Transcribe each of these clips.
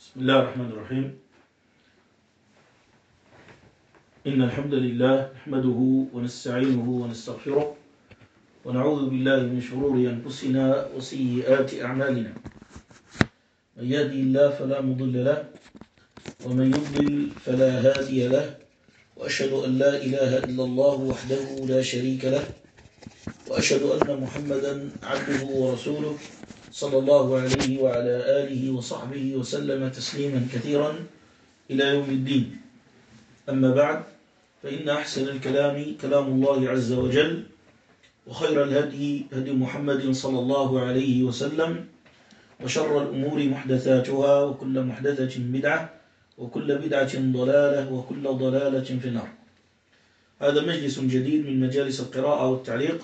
بسم الله الرحمن الرحيم. إن الحمد لله نحمده ونستعينه ونستغفره ونعوذ بالله من شرور أنفسنا وسيئات أعمالنا. من يهدي الله فلا مضل له ومن يضلل فلا هادي له، وأشهد أن لا إله إلا الله وحده لا شريك له، وأشهد أن محمدا عبده ورسوله صلى الله عليه وعلى آله وصحبه وسلم تسليما كثيرا إلى يوم الدين. أما بعد، فإن أحسن الكلام كلام الله عز وجل، وخير الهدي هدي محمد صلى الله عليه وسلم، وشر الأمور محدثاتها، وكل محدثة بدعة، وكل بدعة ضلالة، وكل ضلالة في النار. هذا مجلس جديد من مجالس القراءة والتعليق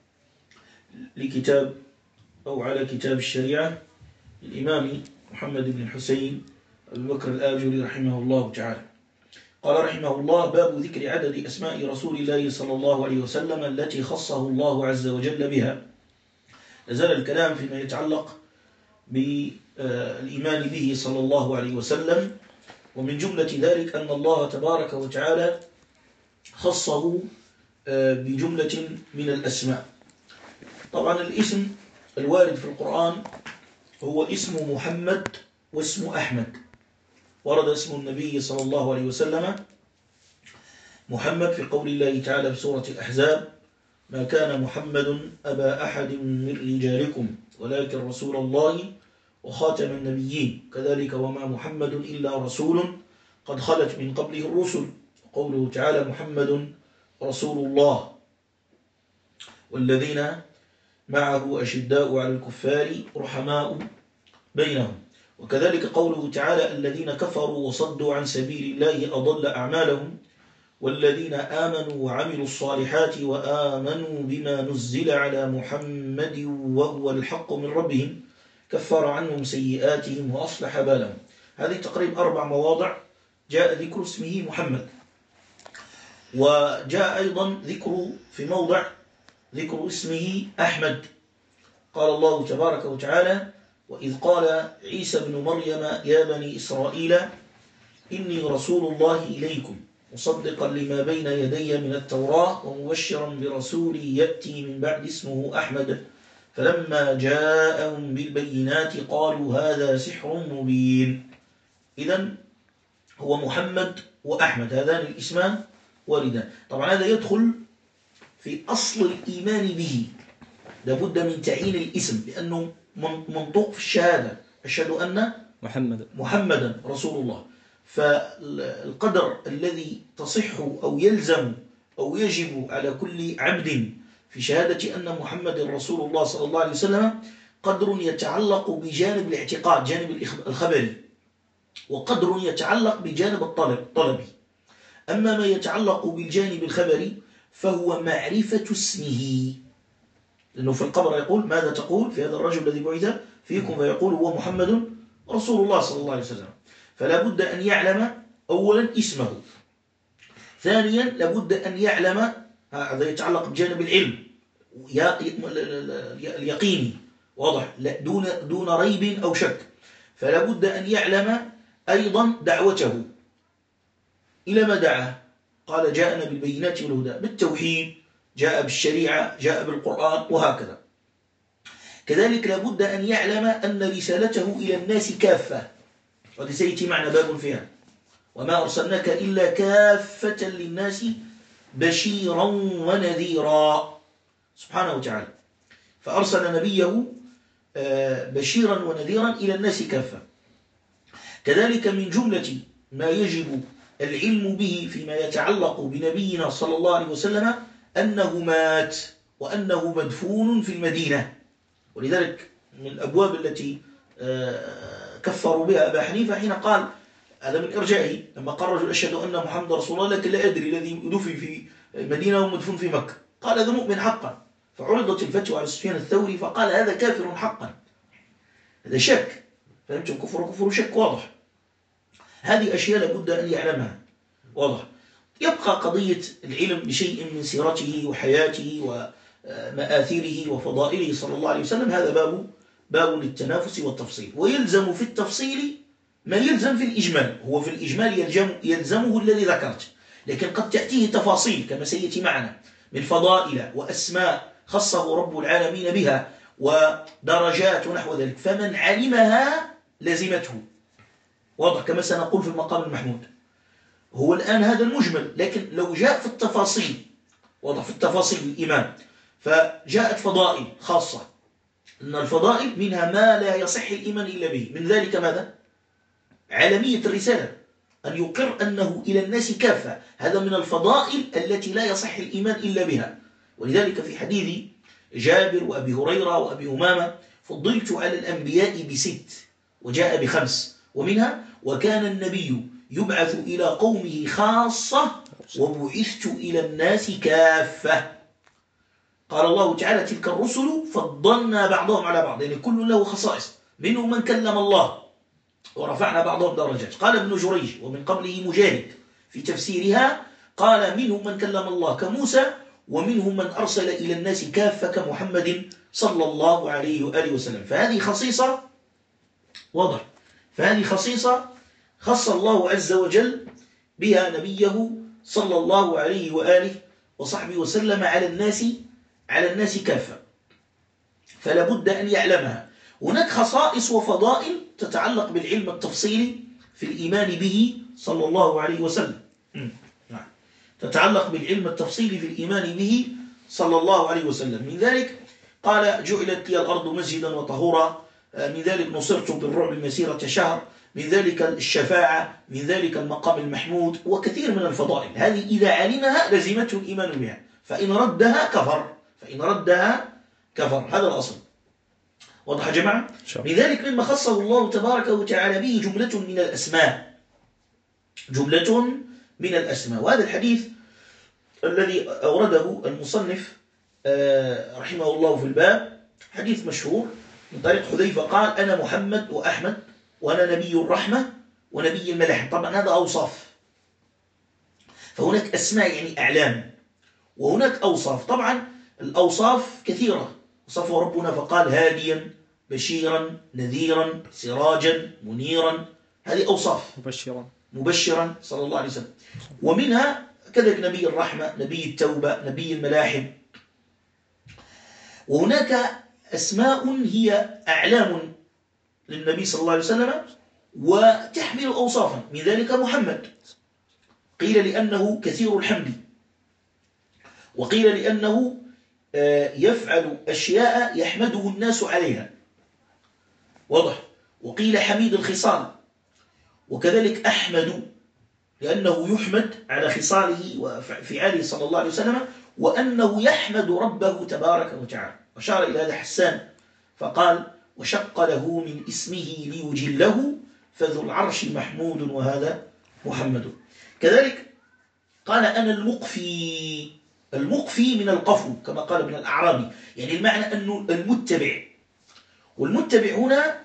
لكتاب أو على كتاب الشريعة للإمام محمد بن الحسين أبي بكر الآجري رحمه الله تعالى. قال رحمه الله: باب ذكر عدد أسماء رسول الله صلى الله عليه وسلم التي خصه الله عز وجل بها. نزل الكلام فيما يتعلق بالإيمان به صلى الله عليه وسلم، ومن جملة ذلك أن الله تبارك وتعالى خصه بجملة من الأسماء. طبعا الاسم الوارد في القرآن هو اسم محمد واسم أحمد. ورد اسم النبي صلى الله عليه وسلم محمد في قول الله تعالى في سورة الأحزاب: ما كان محمد أبا أحد من رجالكم ولكن رسول الله وخاتم النبيين. كذلك وما محمد إلا رسول قد خلت من قبله الرسل. قوله تعالى: محمد رسول الله والذين معه أشداء على الكفار رحماء بينهم. وكذلك قوله تعالى: الذين كفروا وصدوا عن سبيل الله أضل أعمالهم والذين آمنوا وعملوا الصالحات وآمنوا بما نزل على محمد وهو الحق من ربهم كفر عنهم سيئاتهم وأصلح بالهم. هذه تقريبا 4 مواضع جاء ذكر اسمه محمد، وجاء أيضا ذكر في موضع ذكر اسمه أحمد. قال الله تبارك وتعالى: وإذ قال عيسى بن مريم يا بني إسرائيل إني رسول الله إليكم مصدقا لما بين يدي من التوراة ومبشرا برسول يأتي من بعد اسمه أحمد فلما جاءهم بالبينات قالوا هذا سحر مبين. إذن هو محمد وأحمد، هذان الاسمان واردان. طبعا هذا يدخل في أصل الإيمان به، لابد من تعيين الاسم لأنه منطوق في الشهادة: أشهد أن محمدا رسول الله. فالقدر الذي تصح أو يلزم أو يجب على كل عبد في شهادة أن محمد رسول الله صلى الله عليه وسلم قدر يتعلق بجانب الاعتقاد، جانب الخبري، وقدر يتعلق بجانب الطلبي. أما ما يتعلق بالجانب الخبري فهو معرفة اسمه، لأنه في القبر يقول: ماذا تقول في هذا الرجل الذي بعث فيكم؟ فيقول: هو محمد رسول الله صلى الله عليه وسلم. فلا بد أن يعلم أولا اسمه. ثانيا لابد أن يعلم، هذا يتعلق بجانب العلم اليقيني واضح دون ريب أو شك. فلا بد أن يعلم أيضا دعوته، إلى ما دعا. قال: جاءنا بالبينات والهدى، بالتوحيد، جاء بالشريعة، جاء بالقرآن، وهكذا. كذلك لابد أن يعلم أن رسالته إلى الناس كافة، وهذا سيأتي معنا باب فيها: وما أرسلناك إلا كافة للناس بشيرا ونذيرا، سبحانه وتعالى. فأرسل نبيه بشيرا ونذيرا إلى الناس كافة. كذلك من جملة ما يجب العلم به فيما يتعلق بنبينا صلى الله عليه وسلم أنه مات وأنه مدفون في المدينة. ولذلك من الأبواب التي كفروا بها أبا حنيفة حين قال، هذا من إرجائه، لما قال رجل: أشهد أن محمد رسول الله لكن لا أدري الذي دفن في المدينة ومدفون في مكة. قال: هذا مؤمن حقا. فعرضت الفتوى على سفيان الثوري فقال: هذا كافر حقا، هذا شك. فهمتم؟ كفر شك واضح. هذه أشياء لابد أن يعلمها، واضح. يبقى قضية العلم بشيء من سيرته وحياته ومآثيره وفضائله صلى الله عليه وسلم، هذا باب للتنافس والتفصيل. ويلزم في التفصيل ما يلزم في الإجمال، هو في الإجمال يلزمه الذي ذكرت، لكن قد تأتيه تفاصيل كما سيأتي معنا من فضائل وأسماء خصه رب العالمين بها ودرجات ونحو ذلك، فمن علمها لزمته. واضح كما سنقول في المقام المحمود. هو الآن هذا المجمل، لكن لو جاء في التفاصيل، واضح في التفاصيل الإيمان، فجاءت فضائل خاصة، أن الفضائل منها ما لا يصح الإيمان إلا به، من ذلك ماذا؟ عالمية الرسالة، أن يقر أنه إلى الناس كافة، هذا من الفضائل التي لا يصح الإيمان إلا بها. ولذلك في حديث جابر وأبي هريرة وأبي أمامة فضلت على الأنبياء ب6 وجاء ب5، ومنها وكان النبي يبعث إلى قومه خاصة وبعثت إلى الناس كافة. قال الله تعالى تلك الرسل فضلنا بعضهم على بعض، يعني كل له خصائص، منهم من كلم الله ورفعنا بعضهم درجات. قال ابن جريج ومن قبله مجاهد في تفسيرها قال منهم من كلم الله كموسى، ومنهم من أرسل إلى الناس كافة كمحمد صلى الله عليه وآله وسلم. فهذه خصيصة، واضح، فهذه خصيصة خص الله عز وجل بها نبيه صلى الله عليه وآله وصحبه وسلم على الناس كافة، فلا بد أن يعلمها. هناك خصائص وفضائل تتعلق بالعلم التفصيلي في الإيمان به صلى الله عليه وسلم، تتعلق بالعلم التفصيلي في الإيمان به صلى الله عليه وسلم. من ذلك قال جعلت لي الأرض مسجدا وطهورا، من ذلك نصرت بالرعب مسيرة شهر، من ذلك الشفاعة، من ذلك المقام المحمود، وكثير من الفضائل. هذه إذا علمها لزمته الإيمان بها، فإن ردها كفر، هذا الأصل. واضح يا جماعة؟ من ذلك مما خصه الله تبارك وتعالى به جملة من الأسماء، وهذا الحديث الذي أورده المصنف رحمه الله في الباب حديث مشهور من طريق حذيفة قال أنا محمد وأحمد وأنا نبي الرحمة ونبي الملح. طبعا هذا أوصاف، فهناك أسماء يعني أعلام، وهناك أوصاف. طبعا الأوصاف كثيرة وصفه ربنا فقال هاديا بشيرا نذيرا سراجا منيرا، هذه أوصاف، مبشرا صلى الله عليه وسلم. ومنها كذلك نبي الرحمة، نبي التوبة، نبي الملاحم. وهناك أسماء هي أعلام للنبي صلى الله عليه وسلم وتحمل أوصافا، من ذلك محمد، قيل لأنه كثير الحمد، وقيل لأنه يفعل أشياء يحمده الناس عليها، واضح، وقيل حميد الخصال، وكذلك أحمد لأنه يحمد على خصاله وفعاله صلى الله عليه وسلم، وأنه يحمد ربه تبارك وتعالى. وشار إلى هذا حسان فقال وشق له من اسمه ليجله فذو العرش محمود وهذا محمد. كذلك قال أنا المقفي من القفو كما قال ابن الأعرابي، يعني المعنى أنه المتبع، والمتبع هنا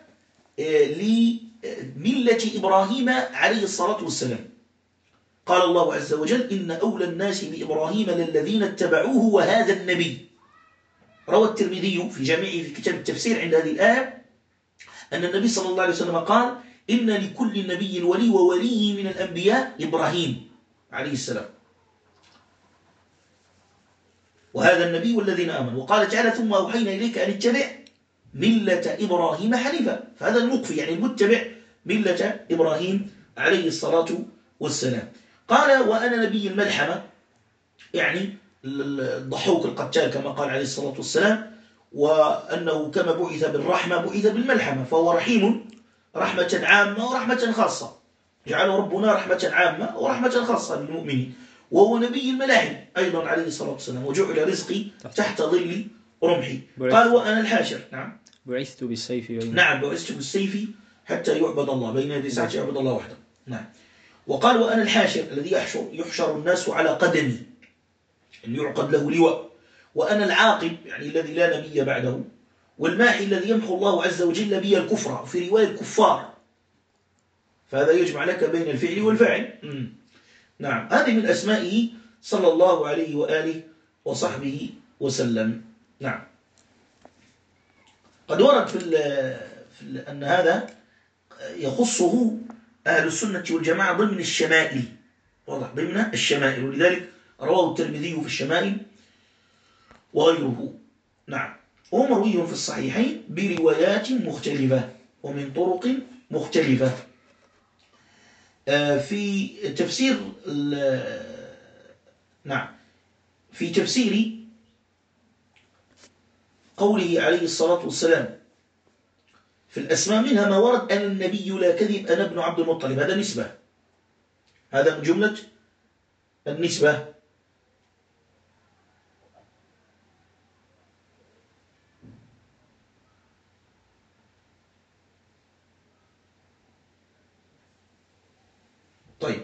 لملة إبراهيم عليه الصلاة والسلام. قال الله عز وجل إن أولى الناس بإبراهيم للذين اتبعوه وهذا النبي. روى الترمذي في جامعه في كتاب التفسير عند هذه الآية أن النبي صلى الله عليه وسلم قال إن لكل نبي ولي، وولي من الأنبياء إبراهيم عليه السلام، وهذا النبي والذين آمنوا. وقال تعالى ثم أوحينا إليك أن اتبع ملة إبراهيم حنيفا، فهذا المقفي يعني المتبع ملة إبراهيم عليه الصلاة والسلام. قال وأنا نبي الملحمة، يعني الضحوك القتال كما قال عليه الصلاة والسلام، وأنه كما بعث بالرحمة بعث بالملحمة، فهو رحيم رحمة عامة ورحمة خاصة، جعل ربنا رحمة عامة ورحمة خاصة للمؤمنين. وهو نبي الملاحم أيضا عليه الصلاة والسلام، وجعل رزقي تحت ظل رمحي. قال وأنا الحاشر، نعم بعثت بالسيف نعم بعثت بالسيف حتى يعبد الله، بين يدي ساعة يعبد الله وحده. نعم. وقال وأنا الحاشر الذي يحشر الناس على قدمي، أن يعقد له لواء. وأنا العاقب يعني الذي لا نبي بعده، والماحي الذي يمحو الله عز وجل بي الكفر، في رواية الكفار، فهذا يجمع لك بين الفعل والفاعل. نعم، هذه من أسمائه صلى الله عليه وآله وصحبه وسلم. نعم. قد ورد في أن هذا يخصه أهل السنة والجماعة ضمن الشمائل، واضح، ضمن الشمائل، ولذلك رواه الترمذي في الشمائل وغيره. نعم. ومروي في الصحيحين بروايات مختلفة ومن طرق مختلفة. في تفسير نعم في تفسير قوله عليه الصلاة والسلام في الأسماء منها ما ورد أن النبي لا كذب أنا ابن عبد المطلب، هذا نسبة، هذا من جملة النسبة. طيب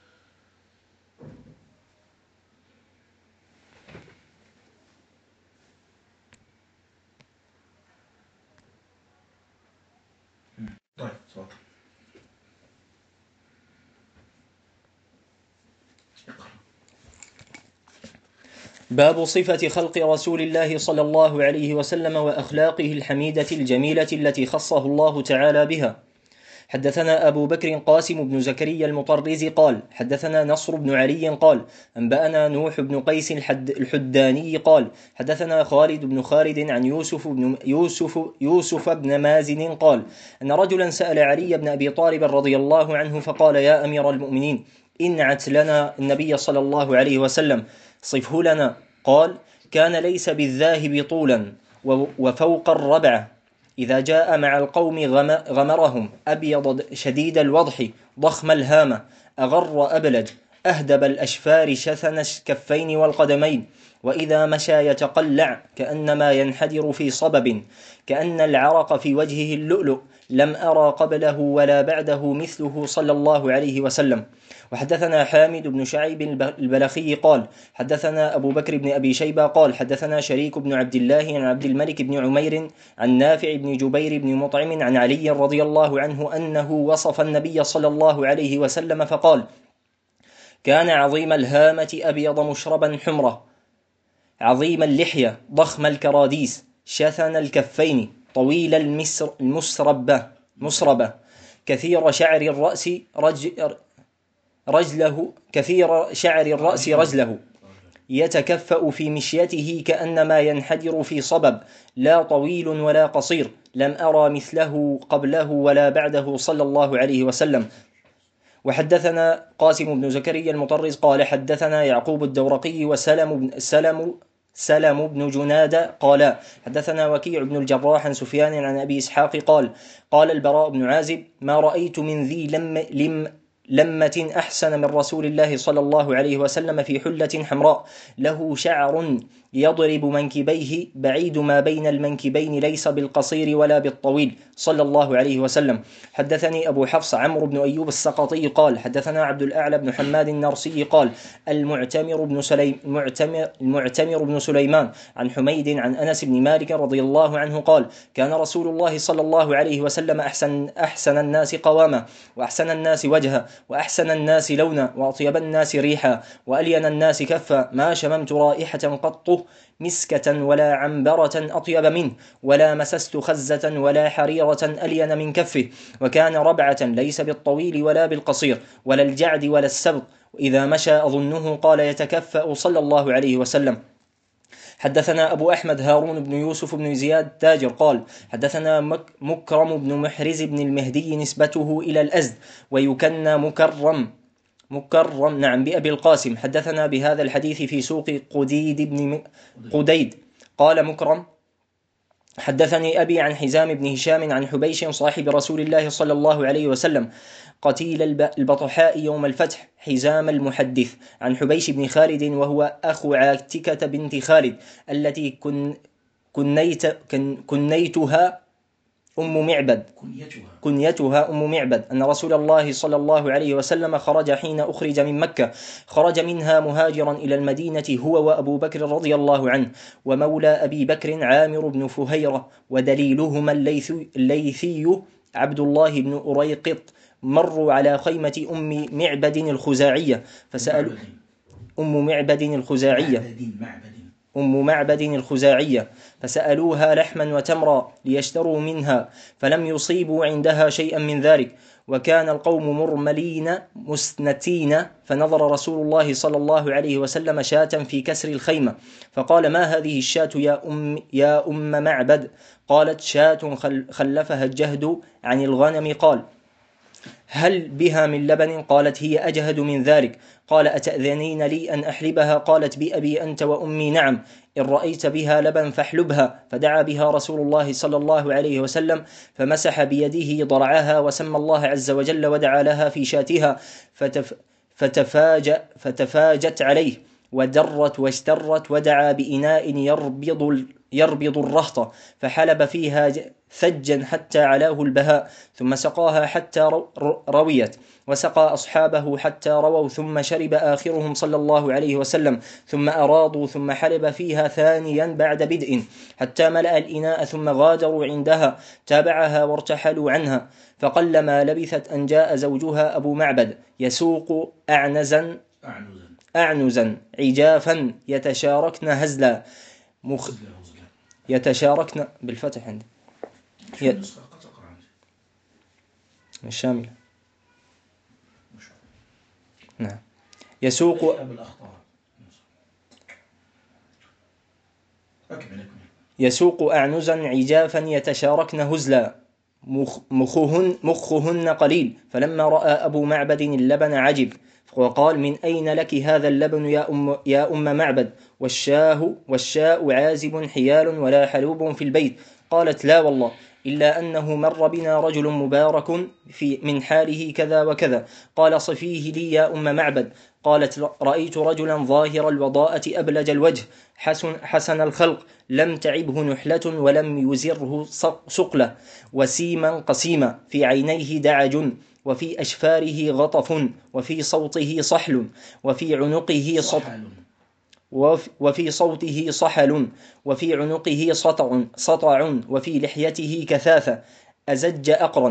صوت. باب صفة خلق رسول الله صلى الله عليه وسلم وأخلاقه الحميدة الجميلة التي خصه الله تعالى بها. حدثنا أبو بكر قاسم بن زكريا المطرزي قال حدثنا نصر بن علي قال أنبأنا نوح بن قيس الحداني قال حدثنا خالد بن خالد عن يوسف بن مازن قال أن رجلا سأل علي بن أبي طالب رضي الله عنه فقال يا أمير المؤمنين انعت لنا النبي صلى الله عليه وسلم، صفه لنا. قال كان ليس بالذاهب طولا وفوق الربع، إذا جاء مع القوم غمرهم، أبيض شديد الوضح ضخم الهامة، أغر أبلج، أهدب الأشفار شثن الكفين والقدمين، وإذا مشى يتقلع كأنما ينحدر في صبب، كأن العرق في وجهه اللؤلؤ، لم أرى قبله ولا بعده مثله صلى الله عليه وسلم. وحدثنا حامد بن شعيب البلخي قال حدثنا أبو بكر بن أبي شيبة قال حدثنا شريك بن عبد الله عن عبد الملك بن عمير عن نافع بن جبير بن مطعم عن علي رضي الله عنه أنه وصف النبي صلى الله عليه وسلم فقال كان عظيم الهامة أبيض مشربا حمرة، عظيم اللحية ضخم الكراديس، شثن الكفين، طويل المسربة، كثير شعر الرأس رجله، يتكفأ في مشيته كأنما ينحدر في صبب، لا طويل ولا قصير، لم أرى مثله قبله ولا بعده صلى الله عليه وسلم. وحدثنا قاسم بن زكريا المطرز قال حدثنا يعقوب الدورقي سلم بن جنادة قال حدثنا وكيع بن الجراح عن سفيان عن أبي إسحاق قال البراء بن عازب ما رأيت من ذي لمة أحسن من رسول الله صلى الله عليه وسلم في حلة حمراء، له شعر يضرب منكبيه، بعيد ما بين المنكبين، ليس بالقصير ولا بالطويل صلى الله عليه وسلم. حدثني أبو حفص عمرو بن أيوب السقطي قال حدثنا عبد الأعلى بن حماد النرسي قال المعتمر بن سليمان عن حميد عن أنس بن مالك رضي الله عنه قال كان رسول الله صلى الله عليه وسلم أحسن الناس قواما، وأحسن الناس وجها، وأحسن الناس لونا، وأطيب الناس ريحا، وألين الناس كفا، ما شممت رائحة قط مسكة ولا عنبرة أطيب منه، ولا مسست خزة ولا حريرة ألين من كفه، وكان ربعة ليس بالطويل ولا بالقصير ولا الجعد ولا السبط، وإذا مشى أظنه قال يتكفأ صلى الله عليه وسلم. حدثنا أبو أحمد هارون بن يوسف بن زياد تاجر قال حدثنا مكرم بن محرز بن المهدي نسبته إلى الأزد ويكنى مكرم نعم بأبي القاسم. حدثنا بهذا الحديث في سوق قديد قال مكرم حدثني أبي عن حزام بن هشام عن حبيش صاحب رسول الله صلى الله عليه وسلم قتيل البطحاء يوم الفتح، حزام المحدث، عن حبيش بن خالد وهو أخو عاتكة بنت خالد التي كنيتها أم معبد أن رسول الله صلى الله عليه وسلم خرج حين أخرج من مكة، خرج منها مهاجرا إلى المدينة هو وأبو بكر رضي الله عنه، ومولى أبي بكر عامر بن فهيرة، ودليلهما الليثي عبد الله بن أريقط، مروا على خيمة أم معبد الخزاعية فسألوا أم معبد الخزاعية، فسألوها لحما وتمرا ليشتروا منها، فلم يصيبوا عندها شيئا من ذلك، وكان القوم مرملين مسنتين، فنظر رسول الله صلى الله عليه وسلم شاة في كسر الخيمة، فقال: ما هذه الشاة يا أم معبد؟ قالت: شاة خلفها الجهد عن الغنم. قال: هل بها من لبن؟ قالت: هي أجهد من ذلك. قال: أتأذنين لي أن أحلبها؟ قالت: بأبي أنت وأمي نعم، إن رأيت بها لبن فاحلبها. فدعا بها رسول الله صلى الله عليه وسلم، فمسح بيده ضرعها وسمى الله عز وجل ودعا لها في شاتها، فتفاجت عليه ودرت واشترت، ودعا بإناء يربض الرهط، فحلب فيها ثجا حتى علاه البهاء، ثم سقاها حتى رويت، وسقى أصحابه حتى رووا، ثم شرب آخرهم صلى الله عليه وسلم، ثم أراضوا، ثم حلب فيها ثانيا بعد بدء حتى ملأ الإناء، ثم غادروا عندها، تابعها وارتحلوا عنها. فقلما لبثت أن جاء زوجها أبو معبد يسوق أعنزا عجافا يتشاركن هزلا يتشاركن بالفتح عندي الشامل. نعم. يسوق أعنزا عجافا يتشاركن هزلا مخهن قليل. فلما رأى أبو معبد اللبن عجب، وقال: من أين لك هذا اللبن يا أم معبد؟ والشاء عازب حيال ولا حلوب في البيت. قالت: لا والله، إلا أنه مر بنا رجل مبارك من حاله كذا وكذا. قال: صفيه لي يا أم معبد. قالت: رأيت رجلا ظاهر الوضاءة أبلج الوجه حسن الخلق، لم تعبه نحلة ولم يزره سقلة، وسيما قسيما، في عينيه دعج، وفي أشفاره غطف، وفي صوته صحل، وفي عنقه وفي صوته صحل، وفي عنقه سطع، وفي لحيته كثافة، أزج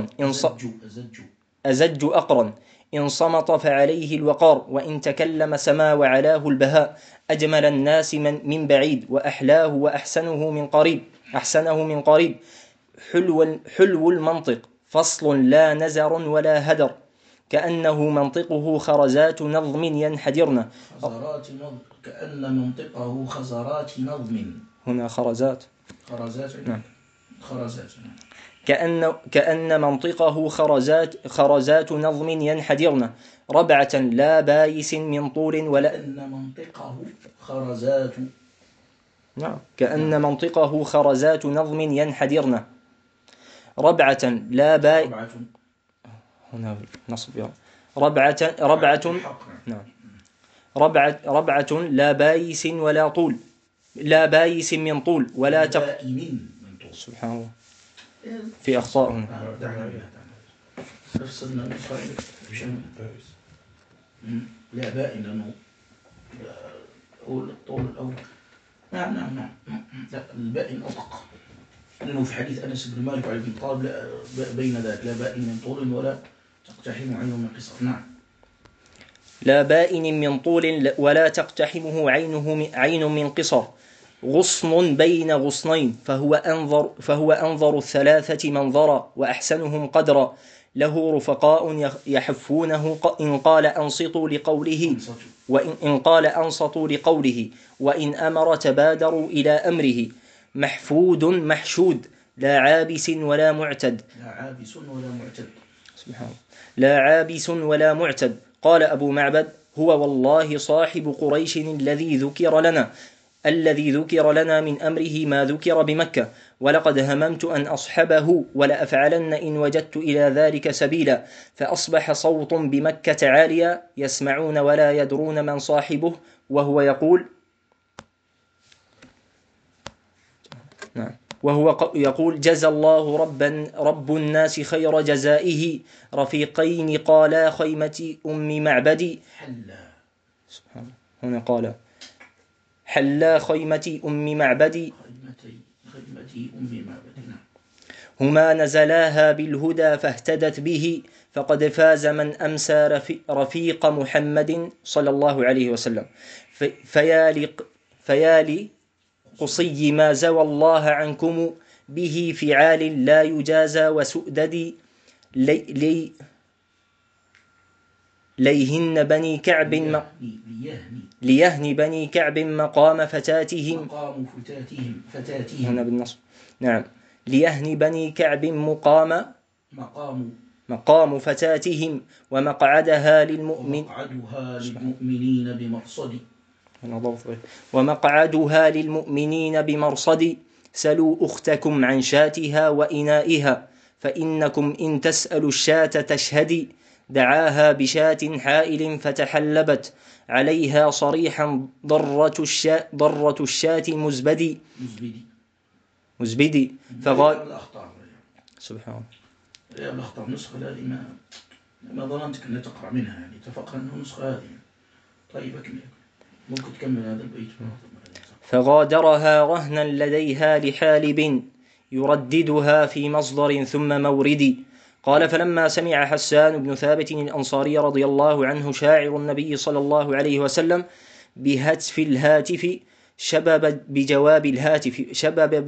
أقرن، إن صمت فعليه الوقار، وإن تكلم سما وعلاه البهاء، أجمل الناس من بعيد، وأحلاه وأحسنه من قريب، حلو المنطق، فصل لا نزر ولا هدر، كأنه منطقه خرزات نظم ينحدرن. كأن منطقه خزرات نظم. هنا خرزات. نعم. كأن منطقه خرزات نظم ينحدرن، ربعة لا بايس من طول ولا. كأن منطقه خرزات. نعم. كأن منطقه خرزات نظم ينحدرن، ربعة لا بايس. هنا نصب يا ربعة. نعم. ربعة لا بايس ولا طول، لا بايس من طول ولا سبحان الله، في أخطاء هنا. لا بائن لأنه الطول الأول. نعم. لا، البائن أدق، لأنه في حديث أنس بن مالك عليه بن طالب بين ذلك: لا بائن من طول ولا تقتحم عينه من قصر. نعم. لا بائن من طول ولا تقتحمه عين من قصر، غصن بين غصنين، فهو أنظر الثلاثة منظرا وأحسنهم قدرا، له رفقاء يحفونه إن قال أنصتوا لقوله، وإن أمر تبادروا إلى أمره، محفود محشود، لا عابس ولا معتد. سبحان الله. لا عابس ولا معتد. قال أبو معبد: هو والله صاحب قريش الذي ذكر لنا من أمره ما ذكر بمكة، ولقد هممت أن أصحبه ولأفعلن إن وجدت إلى ذلك سبيلا. فأصبح صوت بمكة عاليا، يسمعون ولا يدرون من صاحبه، وهو يقول: جزى الله رب الناس خير جزائه، رفيقين قالا خيمة أم معبد. هنا قال: حلا خيمة أم معبد، هما نزلاها بالهدى فاهتدت به، فقد فاز من أمسى رفيق محمد صلى الله عليه وسلم. فيا قصي ما زوى الله عنكم به فعال لا يجازى وسؤدد ليهن بني كعب ليهن بني كعب مقام فتاتهم هنا بالنصب نعم ليهن بني كعب مقام فتاتهم ومقعدها للمؤمنين بمرصد سلوا أختكم عن شاتها وإنائها فإنكم إن تسألوا الشاة تشهدي دعاها بشاة حائل فتحلبت عليها صريحا ضرة الشاة مزبدي سبحان الله. يا الأخطاء النسخة هذه ما ظننتك أن تقرأ منها يعني اتفقنا أنه النسخة هذه. طيب أكمل ممكن تكمل هذا البيت. فغادرها رهنا لديها لحالب يرددها في مصدر ثم مورد. قال فلما سمع حسان بن ثابت الأنصاري رضي الله عنه شاعر النبي صلى الله عليه وسلم بهتف الهاتف شبب بجواب الهاتف شبب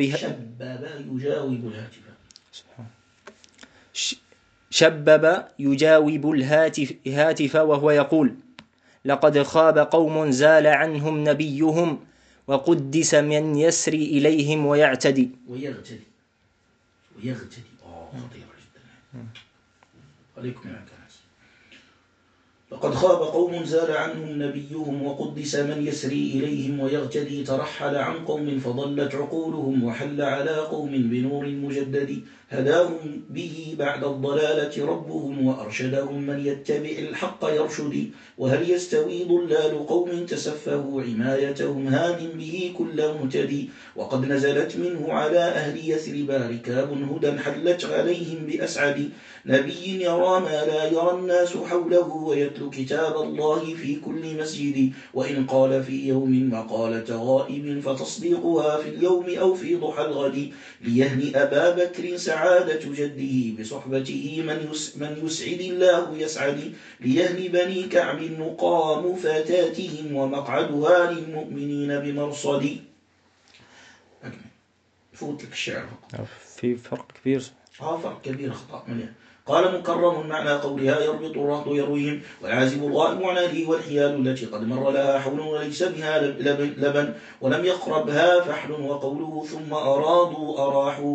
يجاوب الهاتف وهو يقول لقد خاب قوم زال عنهم نبيهم وقدس من يسري إليهم ويغتدي. خطيرة جدا. عليكم يا كناس. لقد خاب قوم زال عنهم نبيهم وقدس من يسري إليهم ويغتدي ترحل عن قوم فضلت عقولهم وحل على قوم بنور مجدد هداهم به بعد الضلالة ربهم وأرشدهم من يتبع الحق يرشد وهل يستوي ضلال قوم تسفهوا عمايتهم هاد به كل مهتدي وقد نزلت منه على أهل يثرب ركاب هدى حلت عليهم بأسعد نبي يرى ما لا يرى الناس حوله ويتلو كتاب الله في كل مسجد وإن قال في يوم مقالة غائب فتصديقها في اليوم أو في ضحى الغد ليهني أبا بكر سعادة جده بصحبته من يسعد الله يسعد ليهني بني كعب مقام فتاتهم ومقعدها للمؤمنين بمرصد. فوت لك الشعر في فرق كبير. فرق كبير خطأ مليان. قال مكرم معنى قولها يربط الرهط يرويهم والعازب الغائب عن أهله والحيال التي قد مر لها حول وليس بها لبن ولم يقربها فحل وقوله ثم أرادوا أراحوا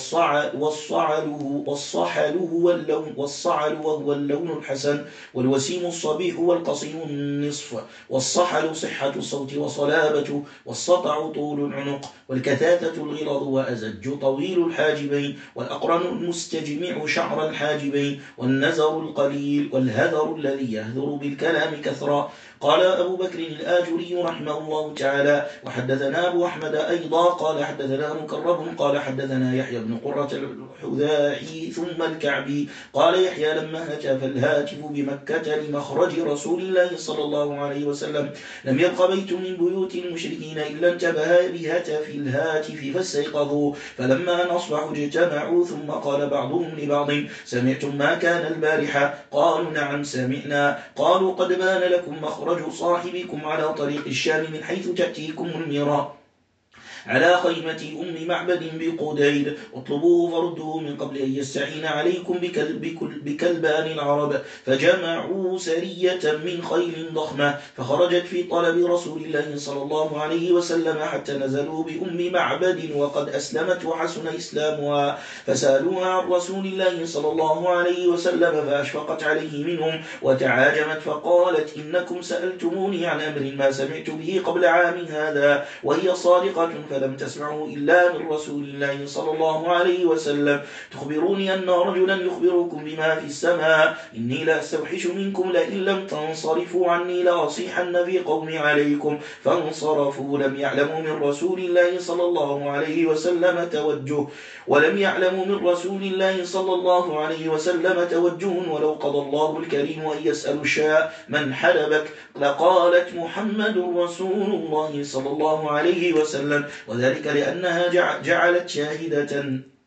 والصحل وهو اللون الحسن والوسيم الصبيح والقصيم النصف والصحل صحة الصوت وصلابة والسطع طول العنق والكثاثة الغلظ وأزج طويل الحاجبين والأقرن المستجمع شعر الحاجبين والنزر القليل والهذر الذي يهذر بالكلام كثرا. قال أبو بكر الآجري رحمه الله تعالى وحدثنا أبو أحمد أيضا قال حدثنا مكرم قال حدثنا يحيى بن قرة الحذاعي ثم الكعبي قال يحيى لما هتف الهاتف بمكة لمخرج رسول الله صلى الله عليه وسلم لم يبق بيت من بيوت المشركين إلا انتبه بهتف الهاتف فاستيقظوا فلما أن أصبحوا اجتمعوا ثم قال بعضهم لبعض سمعتم ما كان البارحة قالوا نعم سمعنا قالوا قد بان لكم مخرج صاحبكم على طريق الشام من حيث تأتيكم الميراء على خيمة أم معبد بقديد اطلبوه فردوه من قبل أن يستعين عليكم بكلبان العرب فجمعوا سرية من خيل ضخمة فخرجت في طلب رسول الله صلى الله عليه وسلم حتى نزلوا بأم معبد وقد أسلمت وحسن إسلامها فسألوها عن رسول الله صلى الله عليه وسلم فأشفقت عليه منهم وتعاجمت فقالت إنكم سألتموني عن أمر ما سمعت به قبل عام هذا وهي صادقة فلم تسمعوا إلا من رسول الله صلى الله عليه وسلم تخبروني أن رجلا يخبركم بما في السماء إني لا أستوحش منكم لئن لم تنصرفوا عني لأصيحن في قومي عليكم فانصرفوا لم يعلموا من رسول الله صلى الله عليه وسلم توجه ولم يعلموا من رسول الله صلى الله عليه وسلم توجه ولو قضى الله الكريم أن يسأل الشاء من حلبك لقالت محمد رسول الله صلى الله عليه وسلم وذلك لأنها جعلت شاهدة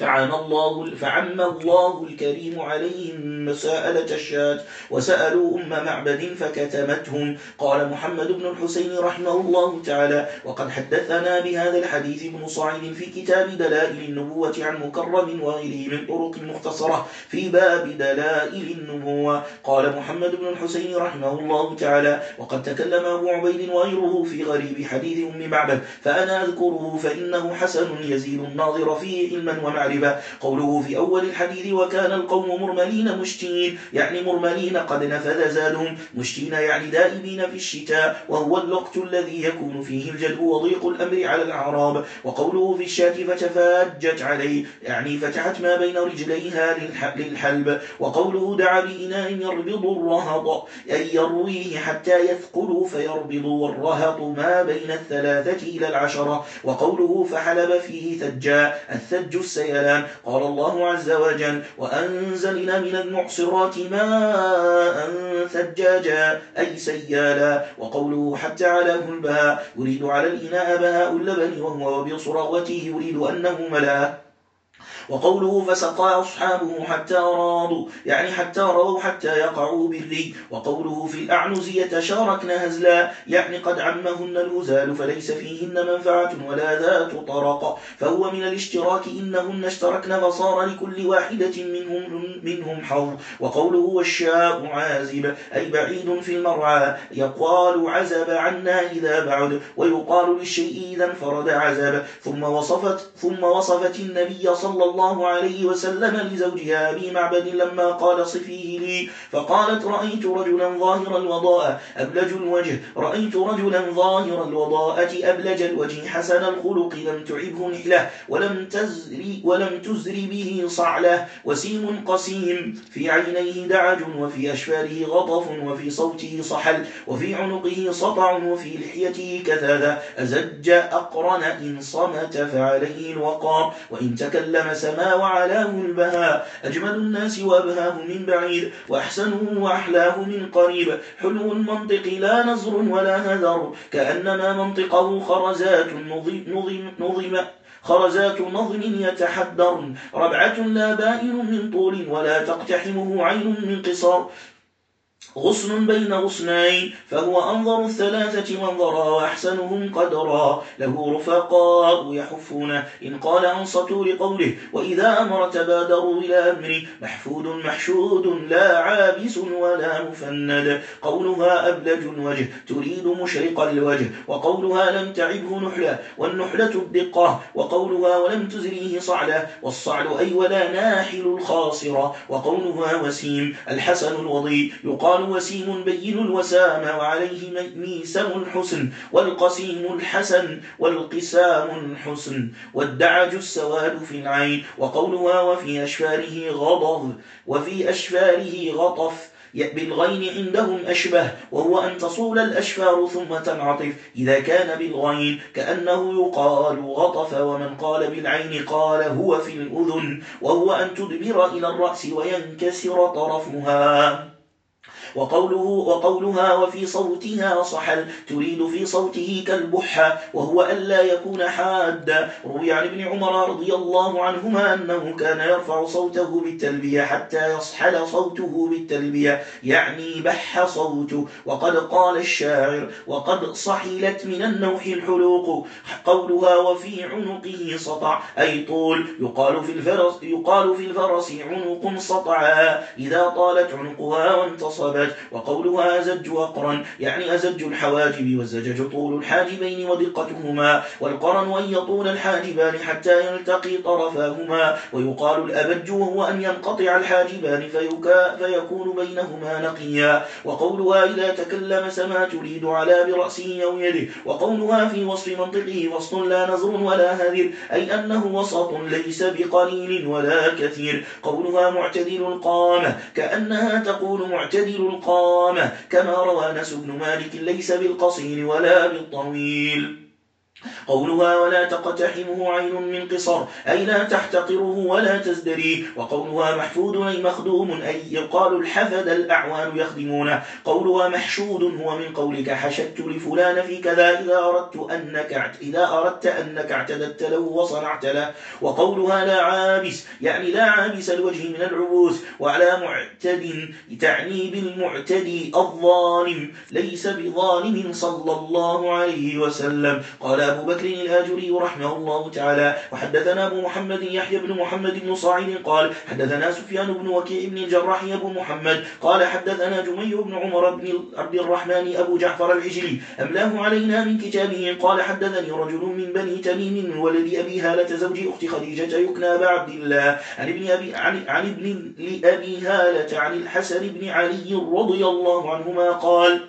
فعم الله الكريم عليهم مساءلة الشاة وسألوا معبد فكتمتهم. قال محمد بن الحسين رحمه الله تعالى: وقد حدثنا بهذا الحديث ابن صعيد في كتاب دلائل النبوة عن مكرم وغيره من طرق مختصرة في باب دلائل النبوة. قال محمد بن الحسين رحمه الله تعالى: وقد تكلم أبو عبيد وغيره في غريب حديث معبد، فأنا أذكره فإنه حسن يزيد الناظر فيه علما ومعرفة. قوله في أول الحديث: وكان القوم مرملين مشتين، يعني مرملين قد نفذ زادهم، مشتين يعني دائبين في الشتاء، وهو الوقت الذي يكون فيه الجلب وضيق الأمر على الأعراب. وقوله في الشاة: فتفاجت عليه، يعني فتحت ما بين رجليها للحلب. وقوله: دعا بإناء يربض الرهط، أي يرويه حتى يثقل فيربض، والرهط ما بين 3 إلى 10. وقوله: فحلب فيه ثجا، الثج السيلان. قال الله عز وجل: وأنزلنا من المعصرات ماء ثجاجا، أي سيالا. وقوله: حتى علاه البهاء، يريد على الإناء بهاء اللبن، وهو وبصراغته يريد أنه ملاه. وقوله: فسقى أصحابه حتى راضوا، يعني حتى رووا حتى يقعوا بالري. وقوله: في الأعنز يتشاركن هزلا، يعني قد عمهن الهزال فليس فيهن منفعة ولا ذات طرق، فهو من الاشتراك، إنهن اشتركن فصار لكل واحدة منهم حظ. وقوله: والشاء عازب، أي بعيد في المرعى، يقال عزب عنا إذا بعد، ويقال للشيء إذا انفرد عزب. ثم وصفت النبي صلى الله عليه وسلم لزوجها أبي معبد لما قال: صفيه لي، فقالت: رأيت رجلا ظاهر الوضاء أبلج الوجه، رأيت رجلا ظاهر الوضاءة أبلج الوجه حسن الخلق، لم تعبه نحله ولم تزر به صعله، وسيم قسيم، في عينيه دعج، وفي أشفاره غطف، وفي صوته صحل، وفي عنقه سطع، وفي لحيته كثاذا، أزج أقرن، إن صمت فعليه الوقار، وإن تكلم سما وعلاه البهاء، أجمل الناس وأبهاه من بعيد، وأحسنه وأحلاه من قريب، حلو المنطق لا نزر ولا هذر، كأنما منطقه خرزات نظم يتحدرن، ربعة لا بائن من طول ولا تقتحمه عين من قصار، غصن بين غصنين، فهو أنظر 3 منظرا وأحسنهم قدرا، له رفقاء يحفونه، إن قال أنصتوا لقوله، وإذا أمر تبادروا إلى أمره، محفود محشود لا عابس ولا مفند. قولها أبلج الوجه تريد مشرق الوجه، وقولها لم تعبه نحلة، والنحلة الدقة، وقولها ولم تزريه صعلة، والصعل أي ولا ناحل الخاصرة. وقولها وسيم الحسن الوضي، يقال وسيم بين الوسام، وعليه ميسم الحسن، والقسيم الحسن، والقسام الحسن، والدعج السواد في العين. وقولها وفي أشفاره غضض، وفي أشفاره غطف، بالغين عندهم أشبه، وهو أن تصول الأشفار ثم تنعطف إذا كان بالغين، كأنه يقال غطف. ومن قال بالعين قال هو في الأذن، وهو أن تدبر إلى الرأس وينكسر طرفها. وقولها وفي صوتها صحل، تريد في صوته كالبحة، وهو ألا يكون حادا. روي عن ابن عمر رضي الله عنهما أنه كان يرفع صوته بالتلبية حتى يصحل صوته بالتلبية، يعني بح صوته. وقد قال الشاعر: وقد صحلت من النوح الحلوق. قولها وفي عنقه سطع، أي طول، يقال في الفرس عنق سطعا إذا طالت عنقها وانتصبت. وقولها أزج أقرن، يعني أزج الحواجب، والزجج طول الحاجبين ودقتهما، والقرن أن يطول الحاجبان حتى يلتقي طرفاهما. ويقال الأبج وهو أن ينقطع الحاجبان فيكون بينهما نقيا. وقولها إذا تكلم سما، تريد على برأسه أو يده. وقولها في وصف منطقه وسط لا نزر ولا هذر، أي أنه وسط ليس بقليل ولا كثير. قولها معتدل القامة، كأنها تقول معتدل القامة، كما روى أنس بن مالك: ليس بالقصير ولا بالطويل. قولها ولا تقتحمه عين من قصر أي لا تحتقره ولا تزدريه. وقولها محفود أي مخدوم أي يقال الحفد الأعوان يخدمونه. قولها محشود هو من قولك حشدت لفلان في كذا إذا أردت أنك اعتددت له وصنعت له. وقولها لا عابس يعني لا عابس الوجه من العبوس. وعلى معتد تعني بالمعتدي الظالم ليس بظالم صلى الله عليه وسلم. قال أبو بكر الآجري رحمه الله تعالى وحدثنا أبو محمد يحيى بن محمد بن صاعد قال حدثنا سفيان بن وكيع بن الجراح أبو محمد قال حدثنا جمي بن عمر بن عبد الرحمن أبو جعفر العجلي أملاه علينا من كتابه قال حدثني رجل من بني تميم من ولد أبي هالة زوج أخت خديجة يكنى أبا عبد الله عن ابن لأبي هالة عن الحسن بن علي رضي الله عنهما قال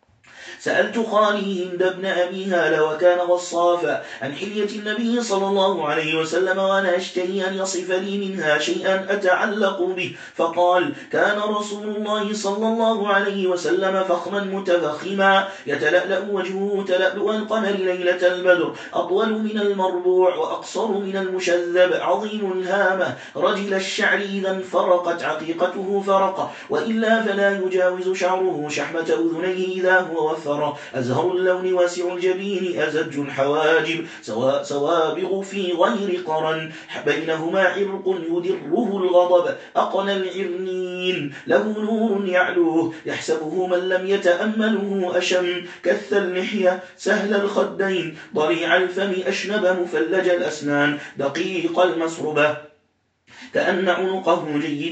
سألت خالي هند بن أبي هالة وكان غصافا عن حلية النبي صلى الله عليه وسلم وأنا أشتهي أن يصف لي منها شيئا أتعلق به فقال كان رسول الله صلى الله عليه وسلم فخما متفخما يتلألأ وجهه تلألؤ القمر ليلة البدر أطول من المربوع وأقصر من المشذب عظيم الهامة رجل الشعر إذا انفرقت عقيقته فرقة وإلا فلا يجاوز شعره شحمة أذنيه إذا هو وفر أزهر اللون واسع الجبين أزج الحواجب سوابغ في غير قرن بينهما عرق يدره الغضب أقنى العرنين له نور يعلوه يحسبه من لم يتأمله أشم كث اللحية سهل الخدين ضريع الفم أشنب مفلج الأسنان دقيق المسربة كأن عنقه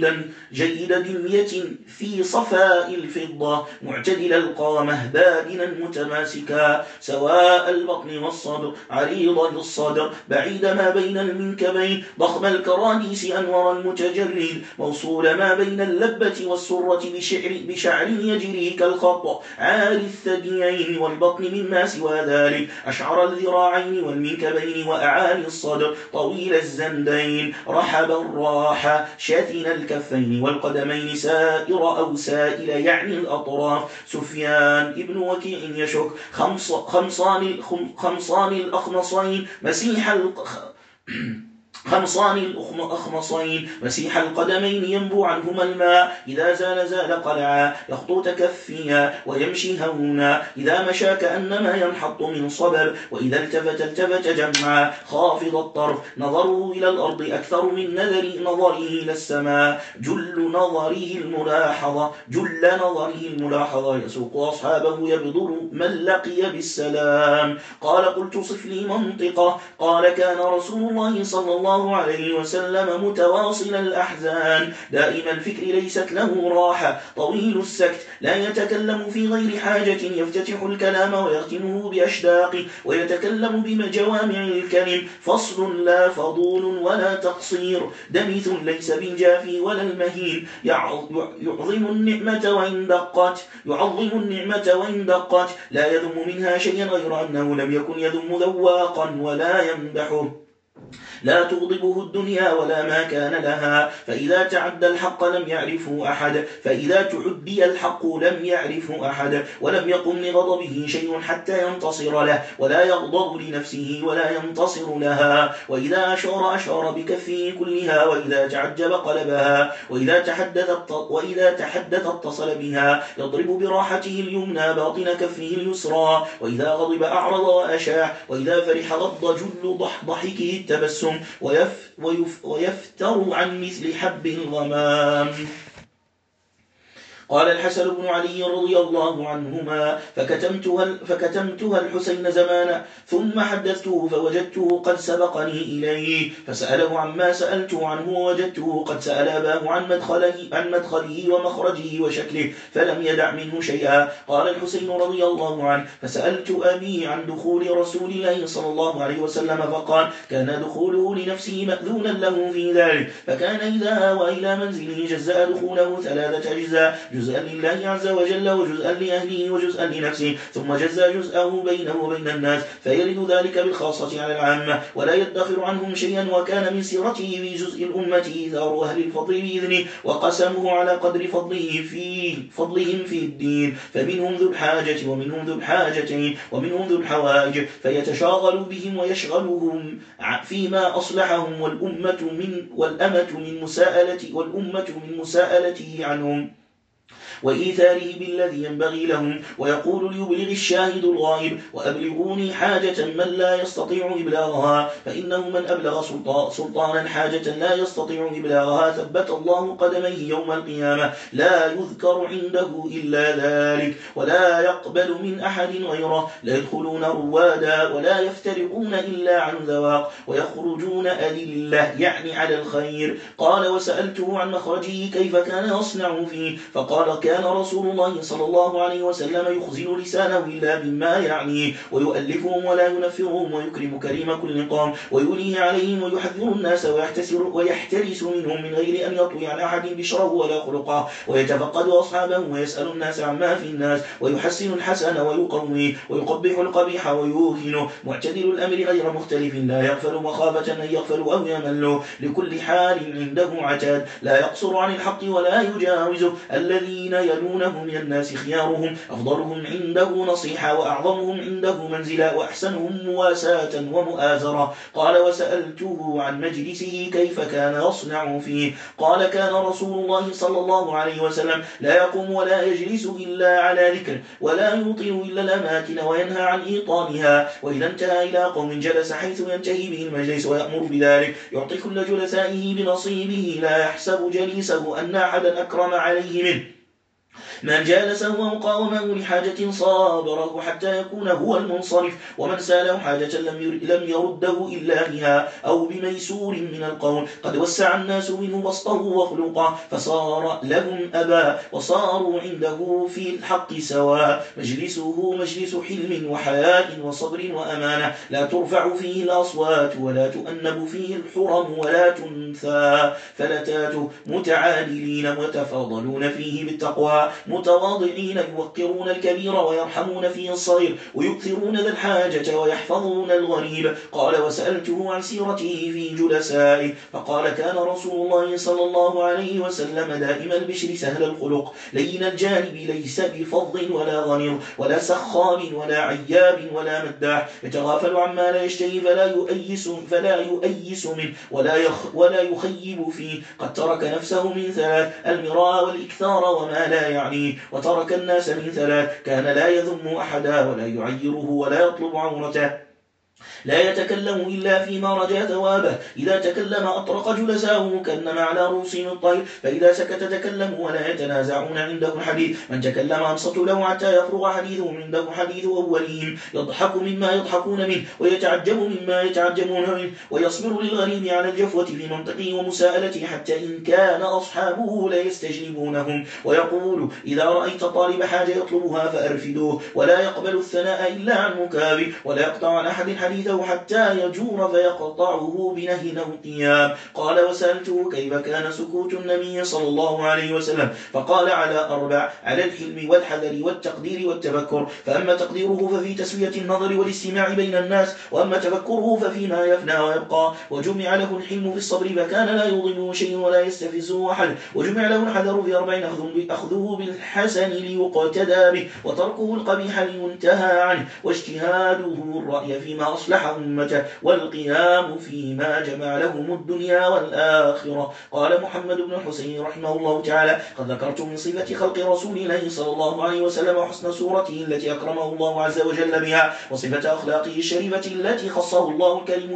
جيد دمية في صفاء الفضة معتدل القامة بادنا متماسكا سواء البطن والصدر عريضا للصدر بعيد ما بين المنكبين ضخم الكراديس أنور المتجرد موصول ما بين اللبة والسرة بشعر يجري كالخط عالي الثديين والبطن مما سوى ذلك أشعر الذراعين والمنكبين وأعالي الصدر طويل الزندين رحب الراحة شاثن الكفين والقدمين سائر أو سائل يعني الأطراف سفيان ابن وكيع يشك خمصان الأخمصين مسيح القدمين ينبو عنهما الماء إذا زال قلعا يخطو تكفيا ويمشي هونا إذا مشى كأنما ينحط من صبب وإذا التفت جمعا خافض الطرف نظره إلى الأرض أكثر من نظره إلى السماء جل نظره الملاحظة يسوق أصحابه يبذر من لقي بالسلام قال قلت صف لي منطقة قال كان رسول الله صلى الله عليه وسلم متواصل الأحزان دائم الفكر ليست له راحة طويل السكت لا يتكلم في غير حاجة يفتتح الكلام ويختمه بأشداقه ويتكلم بجوامع الكلم فصل لا فضول ولا تقصير دمث ليس بالجافي ولا المهين يعظم النعمة وإن دقت لا يذم منها شيئا غير أنه لم يكن يذم ذواقا ولا يمدحه لا تغضبه الدنيا ولا ما كان لها فإذا تعدى الحق لم يعرفه أحد فإذا تعدي الحق لم يعرفه أحد ولم يقم لغضبه شيء حتى ينتصر له ولا يغضب لنفسه ولا ينتصر لها وإذا أشار بكفه كلها وإذا تعجب قلبها وإذا تحدث اتصل بها يضرب براحته اليمنى باطن كفه اليسرى وإذا غضب أعرض وأشاع وإذا فرح غض جل ضحكه التبسم ويفتر عن مثل حب الغمام قال الحسن بن علي رضي الله عنهما فكتمتها الحسين زمانا ثم حدثته فوجدته قد سبقني إليه فسأله عما سألته عنه ووجدته قد سأل أباه عن مدخله ومخرجه وشكله فلم يدع منه شيئا قال الحسين رضي الله عنه فسألت أبي عن دخول رسول الله صلى الله عليه وسلم فقال كان دخوله لنفسه مأذونا له في ذلك فكان إذا آوى إلى منزله جزأ دخوله 3 أجزاء جزءا لله عز وجل وجزءا لأهله وجزءا لنفسه، ثم جزى جزءه بينه وبين الناس، فيرد ذلك بالخاصة على العامة، ولا يدخر عنهم شيئا. وكان من سيرته في جزء الأمة إيثار أهل الفضل بإذنه، وقسمه على قدر فضلهم في الدين، فمنهم ذو الحاجة ومنهم ذو الحاجتين ومنهم ذو الحوائج، فيتشاغل بهم ويشغلهم فيما أصلحهم، والأمة من مساءلته عنهم وإيثاره بالذي ينبغي لهم. ويقول ليبلغ الشاهد الغائب: وأبلغوني حاجة من لا يستطيع إبلاغها، فإنه من أبلغ سلطانا حاجة لا يستطيع إبلاغها ثبت الله قدميه يوم القيامة، لا يذكر عنده إلا ذلك، ولا يقبل من أحد غيره، لا يدخلون روادا ولا يفترقون إلا عن ذواق، ويخرجون أدلة يعني على الخير. قال: وسألته عن مخرجه كيف كان يصنع فيه، فقال: كان رسول الله صلى الله عليه وسلم يخزن لسانه إلا بما يعنيه، ويؤلفهم ولا ينفرهم، ويكرم كريم كل قوم، ويوليه عليهم، ويحذر الناس ويحترس منهم من غير أن يطوي عن أحد بشره ولا خلقه، ويتفقد أصحابه ويسأل الناس عما في الناس، ويحسن الحسن ويقويه، ويقبح القبيح ويوهنه، معتدل الأمر غير مختلف، لا يغفل مخافة أن يغفلوا أو يملوا، لكل حال عنده عتاد، لا يقصر عن الحق ولا يجاوزه. الذين يلونه من الناس خيارهم، أفضلهم عنده نصيحة، وأعظمهم عنده منزلا، وأحسنهم مواساة ومؤازرة. قال: وسألته عن مجلسه كيف كان يصنع فيه، قال: كان رسول الله صلى الله عليه وسلم لا يقوم ولا يجلس إلا على ذكر، ولا يوطن إلا الأماكن، وينهى عن إيطانها، وإذا انتهى إلى قوم جلس حيث ينتهي به المجلس ويأمر بذلك، يعطي كل جلسائه بنصيبه، لا يحسب جليسه أن أحدا أكرم عليه منه. من جالسه وقاومه لحاجة صابره حتى يكون هو المنصرف، ومن ساله حاجة لم يرده إلا بها أو بميسور من القول. قد وسع الناس منه بسطه وخلقه، فصار لهم أبا، وصاروا عنده في الحق سواء. مجلسه مجلس حلم وحياء وصبر وأمانة، لا ترفع فيه الأصوات ولا تؤنب فيه الحرم ولا تنثى فلتاته، متعادلين متفاضلون فيه بالتقوى، متواضعين يوقرون الكبير ويرحمون فيه الصغير، ويؤثرون ذا الحاجة ويحفظون الغريب. قال: وسألته عن سيرته في جلسائه، فقال: كان رسول الله صلى الله عليه وسلم دائم البشر سهل الخلق لين الجانب، ليس بفظ ولا غنير ولا سخام ولا عياب ولا مداح، يتغافل عما لا يشتهي فلا يؤيس منه ولا يخيب فيه. قد ترك نفسه من ثلاث: المراء والإكثار وما لا يعني، وترك الناس من ثلاث: كان لا يذم أحدا ولا يعيره ولا يطلب عورته، لا يتكلم إلا فيما رجا ثوابه، إذا تكلم أطرق جلساه كأنما على رؤوسهم الطير، فإذا سكت تكلموا ولا يتنازعون عنده الحديث، من تكلم أنصتوا له حتى يفرغ حديثهم عنده حديث أولهم، يضحك مما يضحكون منه ويتعجب مما يتعجبون منه، ويصبر للغريب على الجفوة في منطقه ومساءلته، حتى إن كان أصحابه لا يستجلبونهم، ويقول: إذا رأيت طالب حاجة يطلبها فأرفدوه، ولا يقبل الثناء إلا عن مكابر، ولا يقطع عن أحد حديثه حتى يجور فيقطعه بنهي أو قيام. قال: وسألته كيف كان سكوت النبي صلى الله عليه وسلم، فقال: على أربع: على الحلم والحذر والتقدير والتفكر، فأما تقديره ففي تسوية النظر والاستماع بين الناس، وأما تفكره ففيما يفنى ويبقى. وجمع له الحلم في الصبر فكان لا يظلمه شيء ولا يستفزه أحد، وجمع له الحذر في 40: أخذه بالحسن ليقتدى به، وتركه القبيح لينتهى عنه، واجتهاده الرأي فيما أصلح أمته، والقيام فيما جمع لهم الدنيا والآخرة. قال محمد بن حسين رحمه الله تعالى: قد ذكرت من صفة خلق رسول الله صلى الله عليه وسلم وحسن صورته التي أكرمه الله عز وجل بها، وصفة أخلاقه الشريفة التي خصه الله الكريم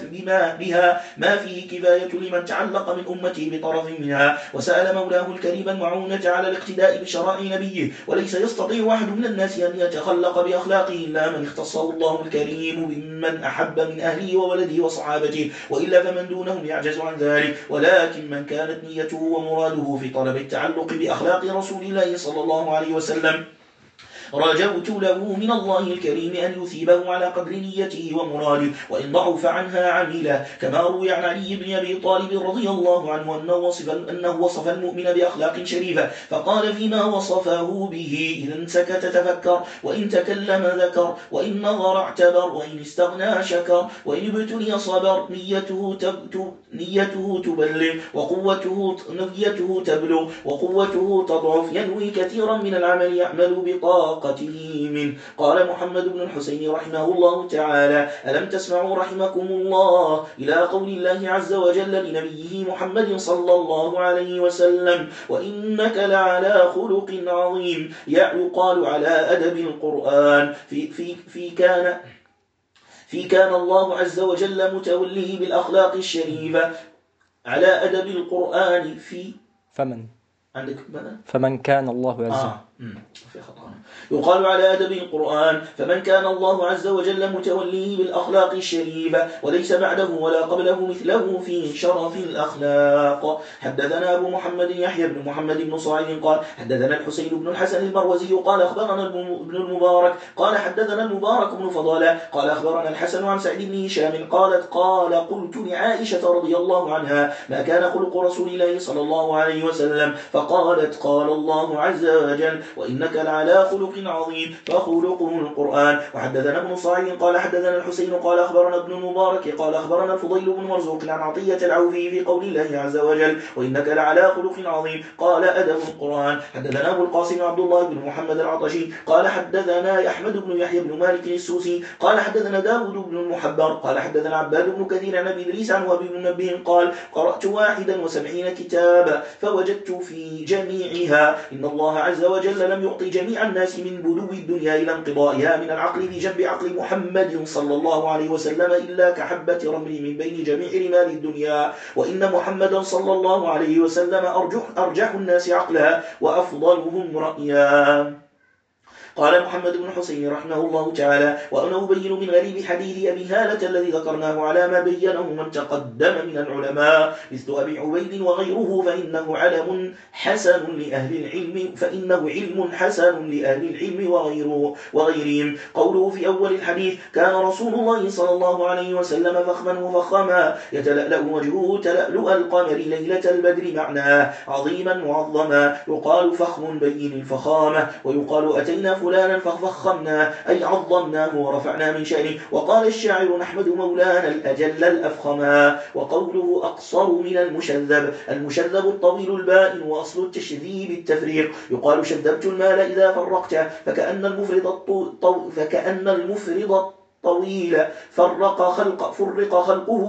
بها ما فيه كفاية لمن تعلق من أمته بطرف منها، وسأل مولاه الكريم المعونة على الاقتداء بشرائع نبيه، وليس يستطيع أحد من الناس أن يتخلق بأخلاقه إلا من اختصه الله الكريم ممن أحب من أهله وولده وصحابته، وإلا فمن دونهم يعجز عن ذلك. ولكن من كانت نيته ومراده في طلب التعلق بأخلاق رسول الله صلى الله عليه وسلم رجوت له من الله الكريم أن يثيبه على قدر نيته ومراده، وإن ضعف عنها عميلا. كما روي عن علي بن أبي طالب رضي الله عنه أنه وصف المؤمن بأخلاق شريفة، فقال فيما وصفه به: إذا سكت تفكر، وإن تكلم ذكر، وإن نظر اعتبر، وإن استغنى شكر، وإن ابتلي صبر. نيته تبلغ، نيته تبلغ، وقوته تضعف. ينوي كثيرا من العمل يعمل بطاقته منه. قال محمد بن الحسين رحمه الله تعالى: ألم تسمعوا رحمكم الله إلى قول الله عز وجل لنبيه محمد صلى الله عليه وسلم: وإنك لعلى خلق عظيم. يقال على أدب القرآن في كان الله عز وجل متوليه بالأخلاق الشريفة. على أدب القرآن في فمن كان الله عز وجل في خطأ. يقال على أدب القرآن: فمن كان الله عز وجل متوليه بالأخلاق الشريفة، وليس بعده ولا قبله مثله في شرف الأخلاق. حدثنا أبو محمد يحيى بن محمد بن صاعد قال حدثنا الحسين بن الحسن المروزي قال أخبرنا ابن المبارك قال حدثنا المبارك بن فضالة قال أخبرنا الحسن عن سعيد بن هشام قلت لعائشة رضي الله عنها: ما كان خلق رسول الله صلى الله عليه وسلم؟ فقالت: قال الله عز وجل: وإنك لعلى خلق عظيم، فخلقه القرآن. وحدثنا ابن صاعد قال حدثنا الحسين قال أخبرنا ابن المبارك قال أخبرنا الفضيل بن مرزوق عن عطية العوفي في قول الله عز وجل: وإنك لعلى خلق عظيم، قال: أدب القرآن. حدثنا أبو القاسم عبد الله بن محمد العطشي قال حدثنا أحمد بن يحيى بن مالك السوسي قال حدثنا داود بن المحبر قال حدثنا عباد بن كثير عن أبي إدريس عن وهب بن منبه قال: قرأت 71 كتابا فوجدت في جميعها إن الله عز وجل لم يعطي جميع الناس من بدو الدنيا إلى انقضائها من العقل في جنب عقل محمد صلى الله عليه وسلم إلا كحبة رمل من بين جميع رمال الدنيا، وإن محمدا صلى الله عليه وسلم أرجح الناس عقلها وأفضلهم رأيا. قال محمد بن حسين رحمه الله تعالى: وأنا أبين من غريب حديث أبي هالة الذي ذكرناه على ما بينه من تقدم من العلماء مثل أبي عبيد وغيره، فإنه علم حسن لأهل العلم وغيرهم. قوله في أول الحديث: كان رسول الله صلى الله عليه وسلم فخما مفخما يتلألأ وجهه تلألؤ القمر ليلة البدر، معناه عظيما معظما. يقال فخم بين الفخامة، ويقال أتينا فلانا ففخمناه أي عظمناه ورفعنا من شأنه. وقال الشاعر: نحمد مولانا الأجل الأفخما. وقوله أقصر من المشذب الطويل البائن، وأصل التشذيب التفريق. يقال شذبت المال إذا فرقته، فكأن المفرد الطويل فرق خلقه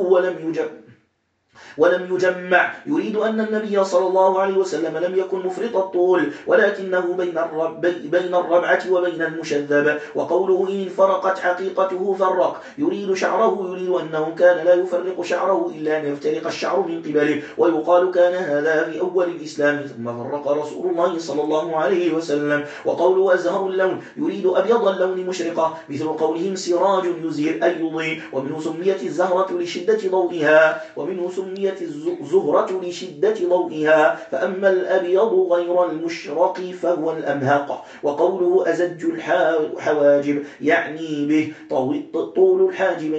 ولم يجمع. يريد أن النبي صلى الله عليه وسلم لم يكن مفرط الطول، ولكنه بين الربعة وبين المشذب. وقوله إن فرقت حقيقته فرق، يريد شعره، يريد أنه كان لا يفرق شعره إلا أن يفترق الشعر من قبله. ويقال كان هذا في أول الإسلام ثم فرق رسول الله صلى الله عليه وسلم. وقوله أزهر اللون، يريد أبيض اللون مشرقة، مثل قولهم سراج يزهر أي يضيء. ومنه سميت الزهرة لشدة ضوئها، فأما الأبيض غير المشرق فهو الأمهق. وقوله أزج الحواجب، يعني به طول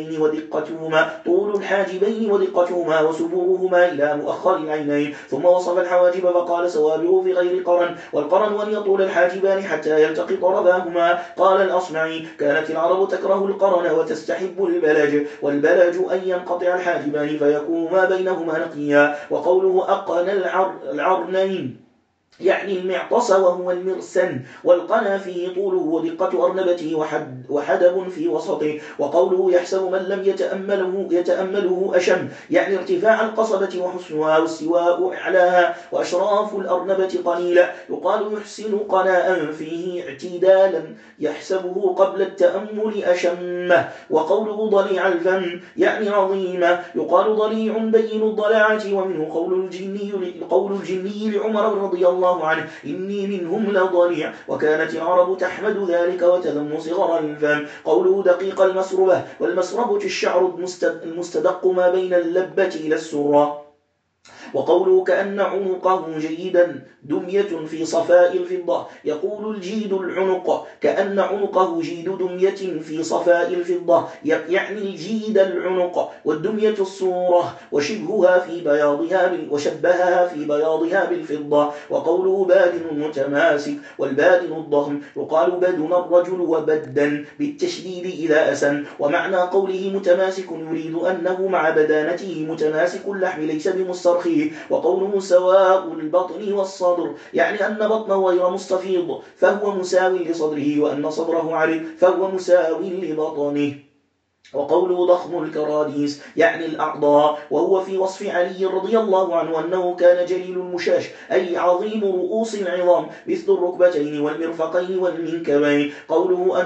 الحاجبين ودقتهما وسبورهما إلى مؤخر العينين. ثم وصف الحواجب فقال: سوابغ في غير قرن، والقرن أن يطول الحاجبان حتى يلتقي طرفاهما. قال الأصمعي: كانت العرب تكره القرن وتستحب البلج، والبلج أن ينقطع الحاجبان فيكون ما بينهما نقيا. وقوله أقن العرنين، يعني المعطس وهو المرسن، والقنا فيه طوله ودقة أرنبته وحدب في وسطه. وقوله يحسب من لم يتأمله أشم، يعني ارتفاع القصبة وحسنها واستواء أعلاها وأشراف الأرنبة قليلا. يقال يحسن قناء فيه اعتدالا، يحسبه قبل التأمل أشمه. وقوله ضليع الفم، يعني عظيمة، يقال ضليع بين الضلاعة. ومنه قول الجني لعمر رضي الله عنه: إني منهم لضليع. وكانت العرب تحمد ذلك وتذم صغر الفم. قوله دقيق المسربة، والمسربة الشعر المستدق ما بين اللبة إلى السرة. وقوله كأن عنقه جيدا دمية في صفاء الفضة. يقول الجيد العنق كأن عنقه جيد دمية في صفاء الفضة، يعني الجيد العنق، والدمية الصورة وشبهها في بياضها وشبهها في بياضها بالفضة. وقوله بادن متماسك، والبادن الضخم يقال بدن الرجل وبدا بالتشديد إلى أسن. ومعنى قوله متماسك يريد أنه مع بدانته متماسك اللحم ليس بمسترخيه. وقوله سواء البطن والصدر يعني أن بطنه غير مستفيض فهو مساو لصدره، وأن صدره عريض فهو مساو لبطنه. وقوله ضخم الكراديس يعني الأعضاء، وهو في وصف علي رضي الله عنه أنه كان جليل المشاش أي عظيم رؤوس العظام مثل الركبتين والمرفقين والمنكبين. قوله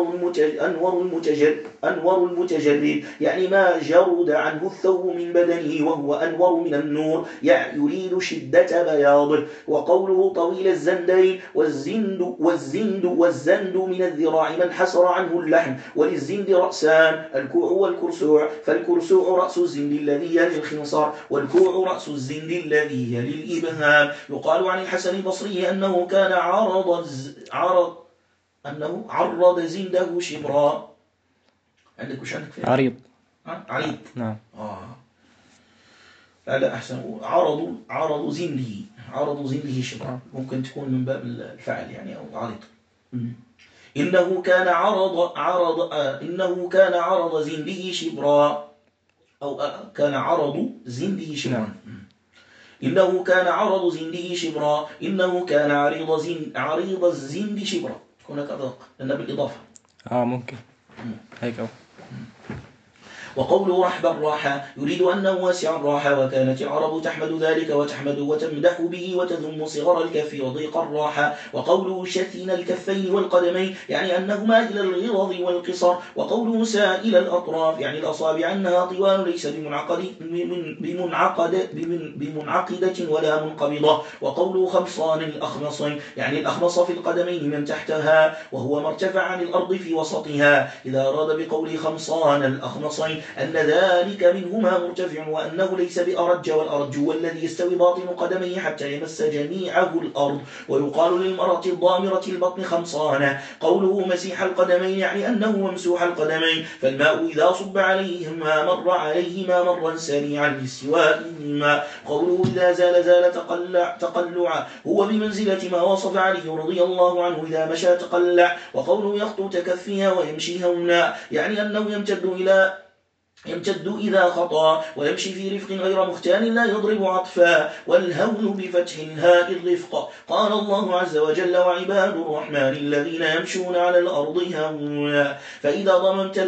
أنور المتجرد يعني ما جرد عنه الثوب من بدنه، وهو أنور من النور يعني يريد شدة بياضه. وقوله طويل الزندين، والزند من الذراع من حسر عنه اللحم، وللزند رأسان الكوع والكرسوع، فالكرسوع رأس الزند الذي يلي الخنصر، والكوع رأس الزند الذي يلي الإبهام. يقال عن الحسن البصري أنه كان عرض زنده شبرا. عندك وش عندك فيه؟ عريض. عريض. نعم. لا أحسن. عرض زنده شبرا، ممكن تكون من باب الفعل يعني، أو عريض. إنه كان عرض زنده شبرا، أو كان عرض زنده شبرا. إنه كان عرض زنده شبرا، إنه كان عريض الزند شبرا. هناك أدق لأنه بالإضافة. ممكن هيك. وقوله رحب الراحة يريد أنه واسع الراحة، وكانت العرب تحمد ذلك وتحمد وتمدح به وتذم صغر الكف وضيق الراحة. وقوله شثين الكفين والقدمين يعني أنهما إلى الغلظ والقصر. وقوله سائل الأطراف يعني الأصابع أنها طوال ليس بمنعقدة ولا منقبضة. وقوله خمصان الأخمصين يعني الأخمص في القدمين من تحتها، وهو ما ارتفع عن الأرض في وسطها، إذا أراد بقوله خمصان الأخمصين أن ذلك منهما مرتفع، وأنه ليس بأرج، والأرج هو الذي يستوي باطن قدميه حتى يمس جميعه الأرض. ويقال للمرأة الضامرة البطن خمصانة. قوله مسيح القدمين يعني أنه ممسوح القدمين، فالماء إذا صب عليهما مرا سريعا لاستوائهما. قوله إذا زال تقلع هو بمنزلة ما وصف علي رضي الله عنه إذا مشى تقلع. وقوله يخطو تكفيها ويمشي هونا يعني أنه يمتد إذا خطأ، ويمشي في رفق غير مختال لا يضرب عطفا، والهون بفتح الهاء الرفق. قال الله عز وجل وعباد الرحمن الذين يمشون على الأرض هونا. فإذا ضممت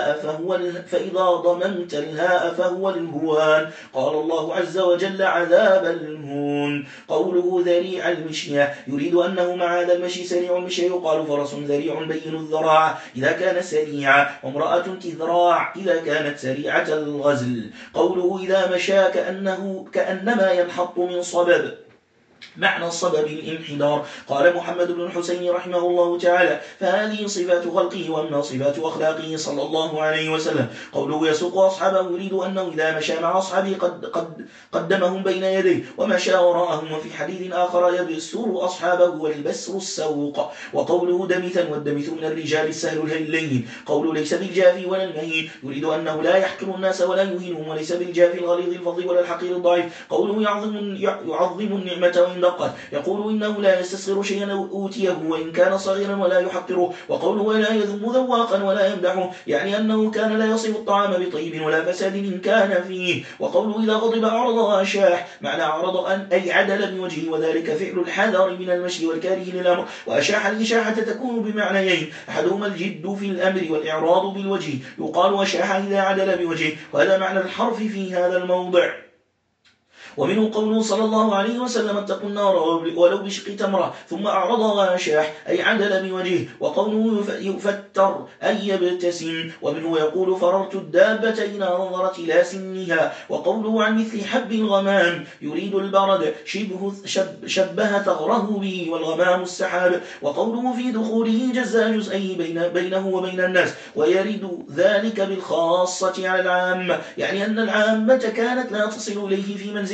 الهاء فهو الهوان. قال الله عز وجل عذاب الهون. قوله ذريع المشية يريد أنه مع هذا المشي سريع المشي، يقال فرس ذريع بين الذراع إذا كان سريعا، وامرأة تذراع إذا كانت سريعة الغزل. قوله إذا مشى كأنما ينحط من صبب، معنى الصبب الانحدار. قال محمد بن الحسين رحمه الله تعالى فهذه صفات خلقه وأما صفات أخلاقه صلى الله عليه وسلم. قوله يسوق أصحابه يريد أنه إذا مشى مع أصحابه قد قدمهم بين يديه ومشى وراءهم. وفي حديث آخر يبسر أصحابه والبسر السوق. وقوله دمثا، والدمث من الرجال السهل اللين. قوله ليس بالجافي ولا المهين يريد أنه لا يحقر الناس ولا يهينهم، وليس بالجافي الغليظ الفظ ولا الحقير الضعيف. قوله يعظم النعمة وإن دقت، يقول إنه لا يستصغر شيئا أوتيه وإن كان صغيرا ولا يحقره. وقوله ولا يذم ذواقا ولا يمدحه يعني أنه كان لا يصف الطعام بطيب ولا فساد إن كان فيه. وقوله إذا غضب أعرض وأشاح، معنى أعرض أي عدل بوجهه، وذلك فعل الحذر من المشي والكاره للأمر. وأشاح الإشاحة تكون بمعنيين، أحدهما الجد في الأمر والإعراض بالوجه، يقال أشاح إذا عدل بوجهه، وهذا معنى الحرف في هذا الموضع. ومنه قوله صلى الله عليه وسلم اتقوا النار ولو بشق تمرة، ثم أعرض وأشاح أي عدل بوجهه. وقوله يفتر أي يبتسم. ومنه يقول فررت الدابة إذا نظرت إلى سنها. وقوله عن مثل حب الغمام يريد البرد، شبه ثغره به والغمام السحاب. وقوله في دخوله جزء بينه وبين الناس، ويرد ذلك بالخاصة على العامة يعني أن العامة كانت لا تصل إليه في منزل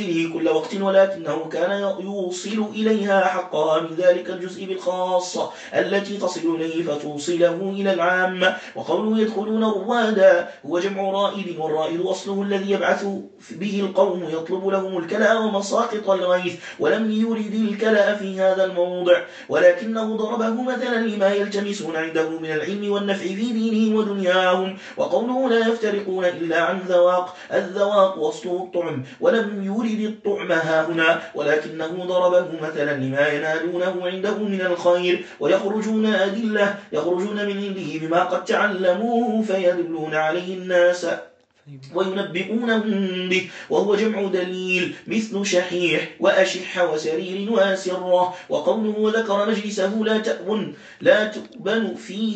منزله كل وقت، ولكنه كان يوصل إليها حقها من ذلك الجزء بالخاصة التي تصل إليه فتوصله إلى العامة. وقوله يدخلون روادا هو جمع رائد، والرائد أصله الذي يبعث به القوم يطلب لهم الكلأ ومساقط الغيث، ولم يرد الكلأ في هذا الموضع، ولكنه ضربه مثلا لما يلتمسون عنده من العلم والنفع في دينهم ودنياهم. وقوله لا يفترقون إلا عن ذواق، الذواق أصله الطعم، ولم يرد الطعم هاهنا، ولكنه ضربه مثلا لما ينالونه عنده من الخير. ويخرجون أدلة يخرجون من عنده بما قد تعلموه فيدلون عليه الناس وينبئونهم به، وهو جمع دليل مثل شحيح وأشح وسرير وأسرة. وقوله وذكر مجلسه لا تؤبن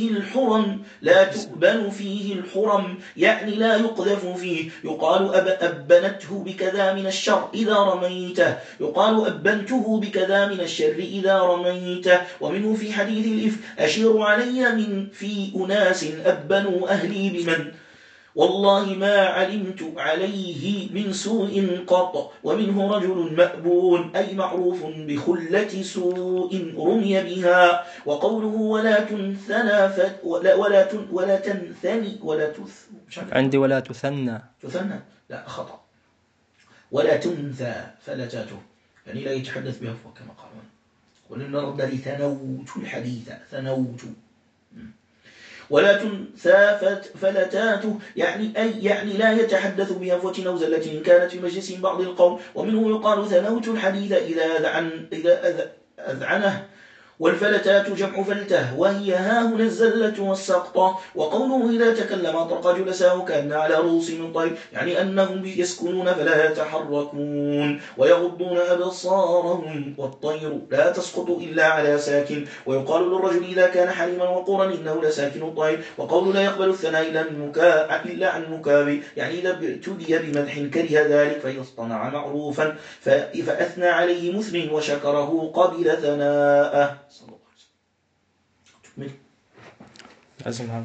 فيه الحرم يعني لا يقذف فيه. يقال أبنته بكذا من الشر إذا رميته، يقال أبنته بكذا من الشر إذا رميته. ومنه في حديث الإفك أشير علي من في أناس أبنوا أهلي بمن والله ما علمت عليه من سوء قط. ومنه رجل مأبون أي معروف بخلة سوء رمي بها. وقوله ولا تنثنى ولا تنثني عندي ولا تثنى لا خطأ، ولا تنثى فلتاته يعني لا يتحدث بها كما قالون. ولن نرد لثنوت الحديث ثنوت. ولا تنثى فلتاته يعني لا يتحدث بهفوة أو زلة إن كانت في مجلس بعض القوم. ومنه يقال ثنوت الحديث إذا أذعنه، والفلتات جمع فلته وهي هاهنا الزلة والسقطة. وقوله إذا تكلم أطرق جلساه كأن على رؤوس من طير يعني أنهم يسكنون فلا يتحركون ويغضون أبصارهم، والطير لا تسقط إلا على ساكن. ويقال للرجل إذا كان حليما وقورا إنه لساكن الطير. وقوله لا يقبل الثناء إلا عن مكابي يعني إذا ابتدي بمدح كره ذلك، فإذا اصطنع معروفا فأثنى عليه مثل وشكره قبل ثناءه. تكمل لازم هذا.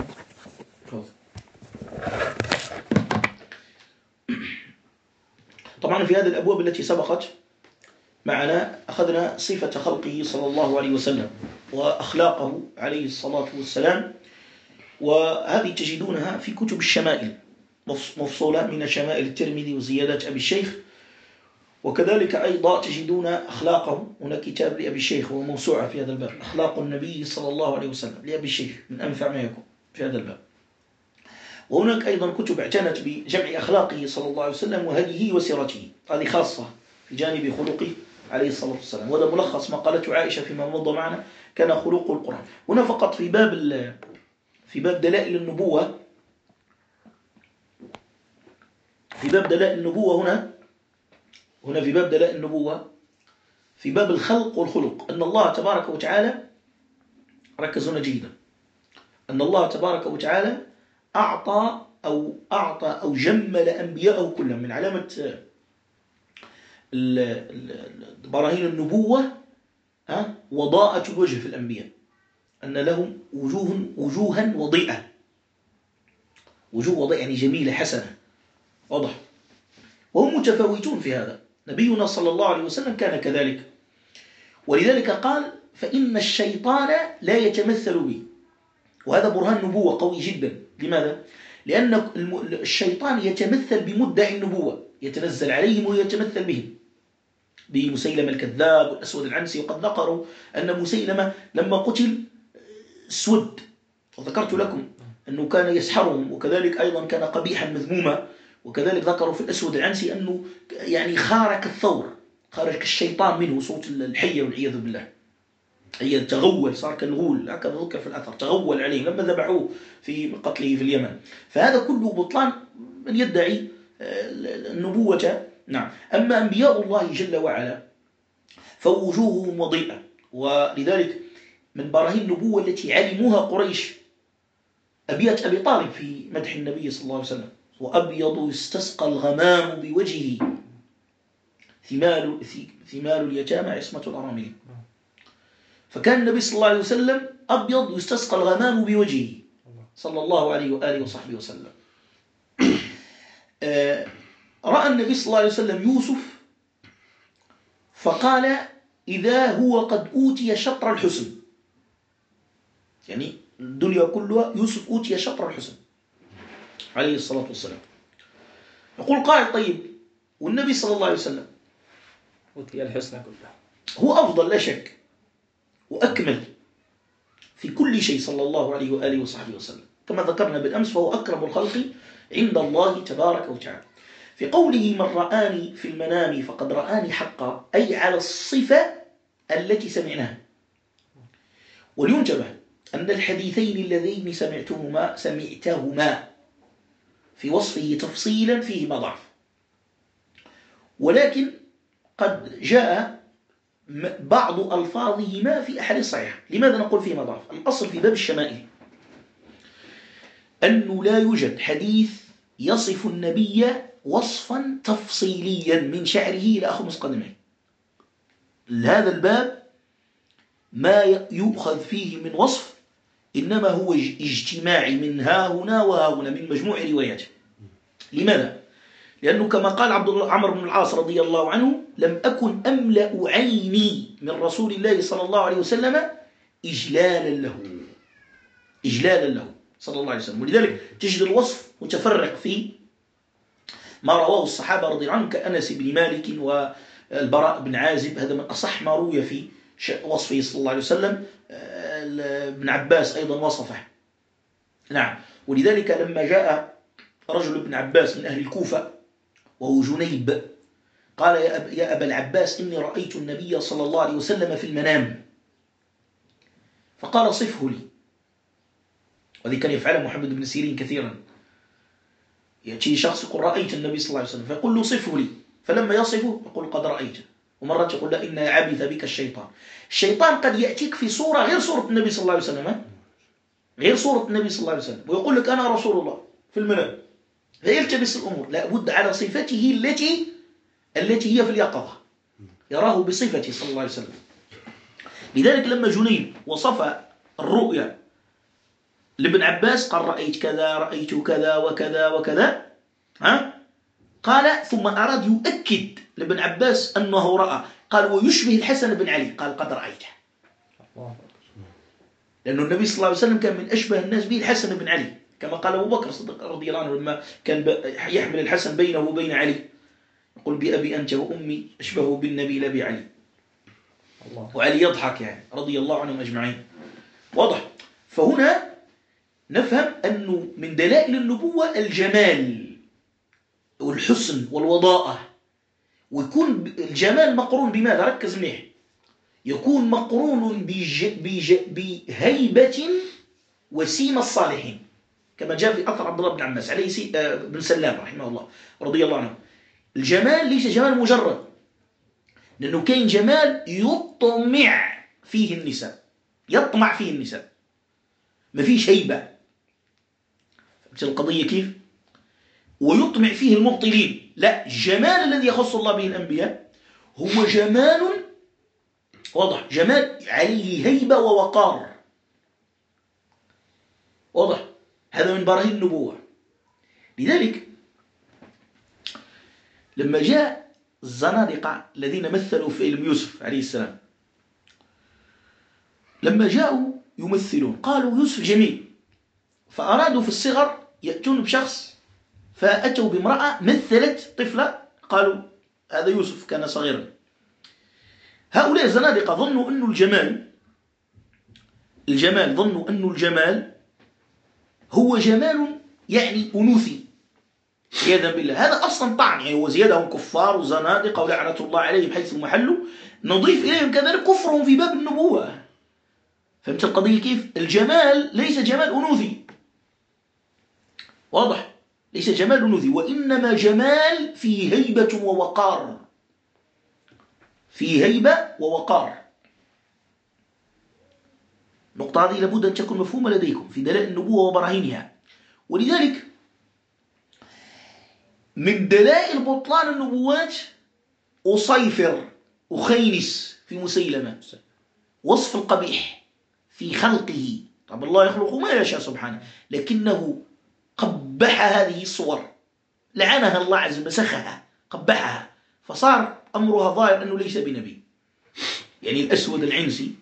طبعا في هذه الأبواب التي سبقت معنا أخذنا صفة خلقه صلى الله عليه وسلم وأخلاقه عليه الصلاة والسلام، وهذه تجدونها في كتب الشمائل مفصولة من شمائل الترمذي وزيادات أبي الشيخ. وكذلك أيضا تجدون أخلاقه، هنا كتاب لأبي الشيخ وموسوعة في هذا الباب، أخلاق النبي صلى الله عليه وسلم لأبي الشيخ من أنفع ما يكون في هذا الباب. وهناك أيضا كتب اعتنت بجمع أخلاقه صلى الله عليه وسلم وهديه وسيرته، هذه خاصة في جانب خلقه عليه الصلاة والسلام. وهذا ملخص ما قالته عائشة فيما مضى معنا كان خلق القرآن. هنا فقط في باب دلائل النبوة، في باب دلائل النبوة هنا في باب دلائل النبوة في باب الخلق والخلق أن الله تبارك وتعالى، ركزونا جيدا، أن الله تبارك وتعالى أعطى أو جمل أنبياءه كلهم. من علامة براهين النبوة وضاءة الوجه في الأنبياء، أن لهم وجوها وضيئة، وجوه وضيئة يعني جميلة حسنة واضح، وهم متفاوتون في هذا. نبينا صلى الله عليه وسلم كان كذلك، ولذلك قال فإن الشيطان لا يتمثل بي، وهذا برهان نبوة قوي جدا. لماذا؟ لأن الشيطان يتمثل بمدعي النبوة، يتنزل عليهم ويتمثل بهم، بمسيلمة الكذاب والأسود العنسي. وقد ذكروا أن مسيلمة لما قتل اسود، وذكرت لكم أنه كان يسحرهم، وكذلك أيضا كان قبيحا مذموما. وكذلك ذكروا في الأسود العنسي أنه يعني خارج الثور، خارج كالشيطان منه صوت الحية والعياذ بالله، هي تغول، صار كالغول، هكذا ذكر في الأثر، تغول عليه لما ذبحوه في قتله في اليمن. فهذا كله بطلان من يدعي النبوة. نعم. أما أنبياء الله جل وعلا فوجوههم وضيئة، ولذلك من براهين النبوة التي علموها قريش أبيات أبي طالب في مدح النبي صلى الله عليه وسلم: وأبيض يستسقى الغمام بوجهه ثمال اليتامى عصمة الأرامل. فكان النبي صلى الله عليه وسلم أبيض يستسقى الغمام بوجهه صلى الله عليه وآله وصحبه وسلم. رأى النبي صلى الله عليه وسلم يوسف فقال إذا هو قد أوتي شطر الحسن، يعني الدنيا كلها يوسف أوتي شطر الحسن عليه الصلاة والسلام. يقول قائل طيب والنبي صلى الله عليه وسلم أوتي الحسن كله، هو أفضل لا شك وأكمل في كل شيء صلى الله عليه وآله وصحبه وسلم، كما ذكرنا بالأمس فهو أكرم الخلق عند الله تبارك وتعالى. في قوله من رآني في المنام فقد رآني حقا، أي على الصفة التي سمعناها. ولينتبه أن الحديثين اللذين سمعتهما في وصفه تفصيلا فيهما ضعف، ولكن قد جاء بعض ألفاظهما في أحد الصحيح. لماذا نقول فيهما ضعف؟ الأصل في باب الشمائل أنه لا يوجد حديث يصف النبي وصفا تفصيليا من شعره إلى أخمص قدمه. هذا الباب ما يؤخذ فيه من وصف إنما هو اجتماعي من ها هنا وها هنا من مجموع رواياته. لماذا؟ لأنه كما قال عمرو بن العاص رضي الله عنه لم أكن أملأ عيني من رسول الله صلى الله عليه وسلم إجلالا له صلى الله عليه وسلم. ولذلك تجد الوصف متفرق في ما رواه الصحابة رضي الله عنهم كأنس بن مالك والبراء بن عازب، هذا من أصح ما روي في وصفه صلى الله عليه وسلم. ابن عباس أيضا وصفه. نعم. ولذلك لما جاء رجل ابن عباس من أهل الكوفة وهو جنيب قال يا أبا العباس إني رأيت النبي صلى الله عليه وسلم في المنام، فقال صفه لي. وذي كان يفعله محمد بن سيرين كثيرا، يأتي شخص يقول رأيت النبي صلى الله عليه وسلم فيقول له صفه لي، فلما يصفه يقول قد رأيته. ومرات يقول لا إن عبث بك الشيطان قد يأتيك في صورة غير صورة النبي صلى الله عليه وسلم، غير صورة النبي صلى الله عليه وسلم، ويقول لك أنا رسول الله في المنام، فيلتبس الأمور. لا بد على صفته التي هي في اليقظة، يراه بصفته صلى الله عليه وسلم. لذلك لما جنيد وصف الرؤيا لابن عباس قال رأيت كذا رأيت كذا وكذا وكذا، قال ثم أراد يؤكد لابن عباس أنه رأى، قال ويشبه الحسن بن علي، قال قد رأيته. لأن النبي صلى الله عليه وسلم كان من أشبه الناس به الحسن بن علي، كما قال أبو بكر الصديق رضي الله عنه لما كان يحمل الحسن بينه وبين علي يقول بأبي أنت وأمي أشبه بالنبي لا بعلي. وعلي يضحك يعني رضي الله عنهم أجمعين. واضح؟ فهنا نفهم أنه من دلائل النبوة الجمال والحسن والوضاءة، ويكون الجمال مقرون بماذا؟ ركز مليح، يكون مقرون بهيبة وسيم الصالحين، كما جاء في أثر عبد الله بن عباس عليه بن سلام رحمه الله رضي الله عنه. الجمال ليس جمال مجرد، لأنه كاين جمال يطمع فيه النساء، يطمع فيه النساء، ما فيش هيبة. فهمت القضية كيف؟ ويطمع فيه المبطلين. لا، الجمال الذي يخص الله به الأنبياء هو جمال واضح، جمال عليه هيبة ووقار. واضح؟ هذا من براهين النبوة. لذلك لما جاء الزنادقة الذين مثلوا في علم يوسف عليه السلام، لما جاءوا يمثلون قالوا يوسف جميل، فأرادوا في الصغر يأتون بشخص، فأتوا بامرأة مثلت طفلة قالوا هذا يوسف كان صغيرا. هؤلاء الزنادقة ظنوا أن الجمال هو جمال يعني أنوثي، عياذا بالله. هذا أصلا طعن، يعني وزيادهم كفار وزنادقة ولعنة الله عليهم حيث محلوا، نضيف إليهم كذلك كفرهم في باب النبوة. فهمت القضية كيف؟ الجمال ليس جمال أنوثي، واضح؟ ليس جمال أنوثي، وإنما جمال فيه هيبة ووقار، فيه هيبة ووقار. النقطة هذه لابد أن تكون مفهومة لديكم في دلائل النبوة وبراهينها. ولذلك من دلائل بطلان النبوات أخينس في مسيلمة، وصف القبيح في خلقه. طب الله يخلق ما يشاء سبحانه، لكنه قبح هذه الصور لعنها الله عز وجل، مسخها قبحها، فصار أمرها ظاهر أنه ليس بنبي. يعني الأسود العنسي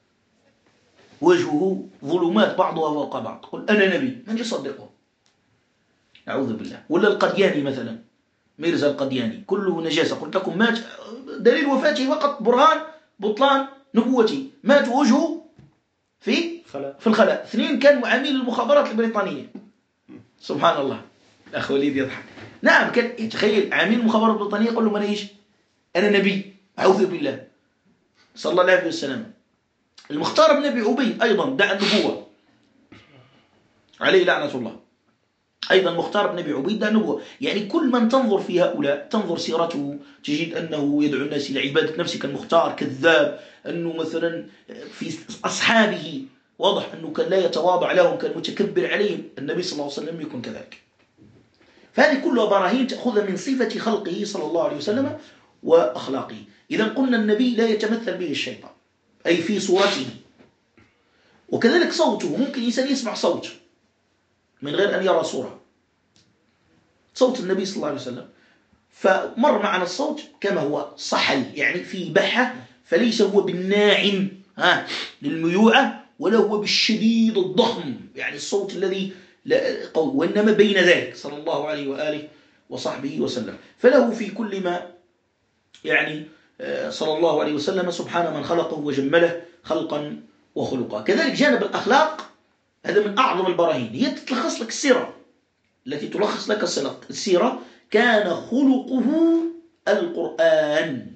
وجهه ظلمات بعضها فوق بعض، قل أنا نبي، من يصدقه؟ أعوذ بالله. ولا القدياني مثلا، ميرزا القدياني كله نجاسة، قلت لكم مات دليل وفاته فقط برهان بطلان نبوته، مات وجهه في الخلاء. 2 كان عميل المخابرات البريطانية. سبحان الله. الأخ وليد يضحك. نعم، كان يتخيل عميل المخابرات البريطانية يقول له من إيش؟ أنا نبي، أعوذ بالله، صلى الله عليه وسلم. المختار بن أبي عبيد أيضا دعا النبوة، عليه لعنة الله. أيضا مختار بن أبي عبيد دعا النبوة. يعني كل من تنظر في هؤلاء، تنظر سيرته، تجد أنه يدعو الناس إلى عبادة نفسه كالمختار، كذاب، أنه مثلا في أصحابه واضح أنه كان لا يتواضع لهم، كان متكبر عليهم. النبي صلى الله عليه وسلم يكون كذلك. فهذه كلها براهين تأخذ من صفة خلقه صلى الله عليه وسلم وأخلاقه. إذا قلنا النبي لا يتمثل به الشيطان، أي في صورته. وكذلك صوته، ممكن إنسان يسمع صوت من غير أن يرى صورة، صوت النبي صلى الله عليه وسلم، فمر معنا الصوت كما هو صحل، يعني في بحة، فليس هو بالناعم للميوعة، ولا هو بالشديد الضخم، يعني الصوت الذي لا قوي، وإنما بين ذلك صلى الله عليه وآله وصحبه وسلم. فله في كل ما يعني صلى الله عليه وسلم سبحان من خلقه وجمله خلقا وخلقا. كذلك جانب الأخلاق، هذا من أعظم البراهين، هي تلخص لك السيرة التي تلخص لك السيرة. كان خلقه القرآن.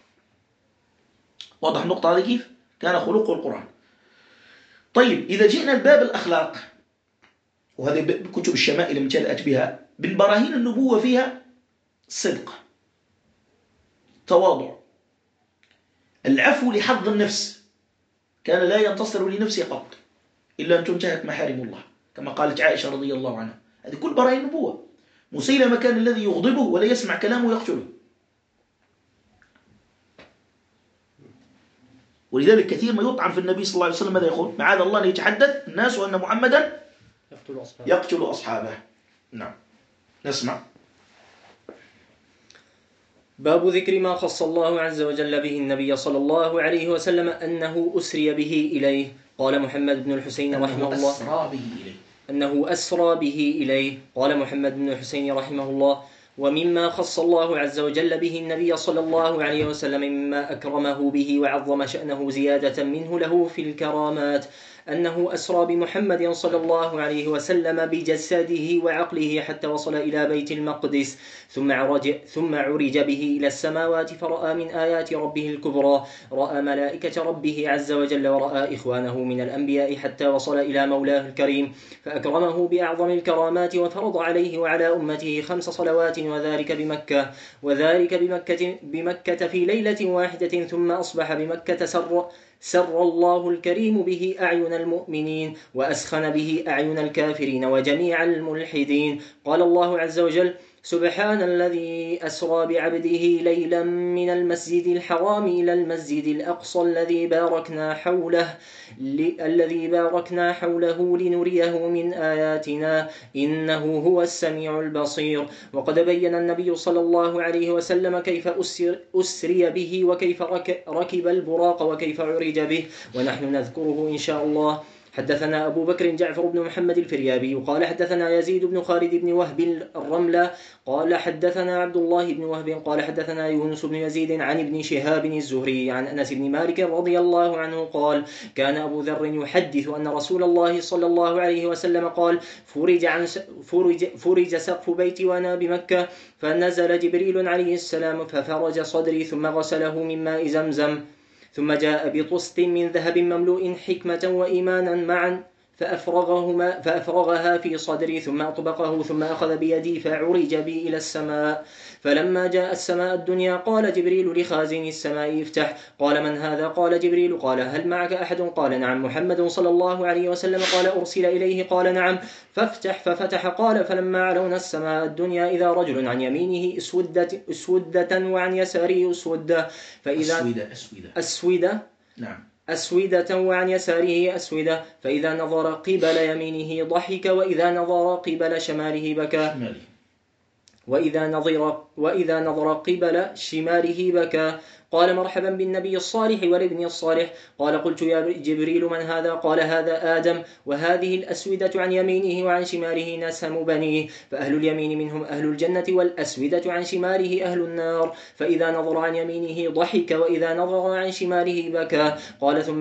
واضح النقطة هذه كيف؟ كان خلقه القرآن. طيب، إذا جئنا لباب الأخلاق، وهذه كتب الشمائل امتلأت بها، من براهين النبوة فيها صدق، تواضع، العفو لحظ النفس، كان لا ينتصر لنفسه قط إلا أن تنتهك محارم الله، كما قالت عائشة رضي الله عنها. هذه كل براهين النبوة. مسيلمة كان الذي يغضبه ولا يسمع كلامه يقتله. ولذلك كثير ما يطعن في النبي صلى الله عليه وسلم ماذا يقول؟ معاذ الله أن يتحدث الناس وأن محمدا يقتل أصحابه. نعم، نسمع. باب ذكر ما خص الله عز وجل به النبي صلى الله عليه وسلم أنه أسري به إليه. قال محمد بن الحسين رحمه الله أنه أسرى به إليه. قال محمد بن الحسين رحمه الله: ومما خص الله عز وجل به النبي صلى الله عليه وسلم مما أكرمه به وعظم شأنه زيادة منه له في الكرامات أنه أسرى بمحمد صلى الله عليه وسلم بجسده وعقله حتى وصل إلى بيت المقدس، ثم عرج به إلى السماوات، فرأى من آيات ربه الكبرى، رأى ملائكة ربه عز وجل، ورأى إخوانه من الأنبياء، حتى وصل إلى مولاه الكريم، فأكرمه بأعظم الكرامات، وفرض عليه وعلى أمته 5 صلوات، وذلك بمكة في ليلة واحدة، ثم أصبح بمكة سر الله الكريم به أعين المؤمنين، وأسخن به أعين الكافرين وجميع الملحدين. قال الله عز وجل: سبحان الذي أسرى بعبده ليلا من المسجد الحرام إلى المسجد الأقصى الذي باركنا حوله لنريه من آياتنا إنه هو السميع البصير. وقد بين النبي صلى الله عليه وسلم كيف أسري به، وكيف ركب البراق، وكيف عرج به، ونحن نذكره إن شاء الله. حدثنا أبو بكر جعفر بن محمد الفريابي قال حدثنا يزيد بن خالد بن وهب الرملة قال حدثنا عبد الله بن وهب قال حدثنا يونس بن يزيد عن ابن شهاب الزهري عن أنس بن مالك رضي الله عنه قال: كان أبو ذر يحدث أن رسول الله صلى الله عليه وسلم قال: فرج سقف بيتي وأنا بمكة، فنزل جبريل عليه السلام ففرج صدري، ثم غسله من ماء زمزم، ثم جاء بطست من ذهب مملوء حكمة وإيمانا معا، فأفرغها في صدري، ثم أطبقه، ثم أخذ بيدي فعرج بي إلى السماء. فلما جاء السماء الدنيا قال جبريل لخازن السماء: افتح. قال: من هذا؟ قال جبريل. قال: هل معك أحد؟ قال: نعم، محمد صلى الله عليه وسلم. قال: أرسل إليه؟ قال: نعم. فافتح. ففتح. قال: فلما علونا السماء الدنيا إذا رجل عن يمينه أسودة وعن يساره أسودة، فإذا أسودة نعم أسودة وعن يساره أسودة، فإذا نظر قبل يمينه ضحك، وإذا نظر قبل شماله بكى. وإذا نظر قبل شماله بكى. قال مرحبا بالنبي الصالح والابن الصالح. قال قلت يا جبريل من هذا؟ قال هذا آدم، وهذه الأسودة عن يمينه وعن شماله نسم بنيه، فأهل اليمين منهم أهل الجنة والأسودة عن شماله أهل النار. فإذا نظر عن يمينه ضحك وإذا نظر عن شماله بكى. قال ثم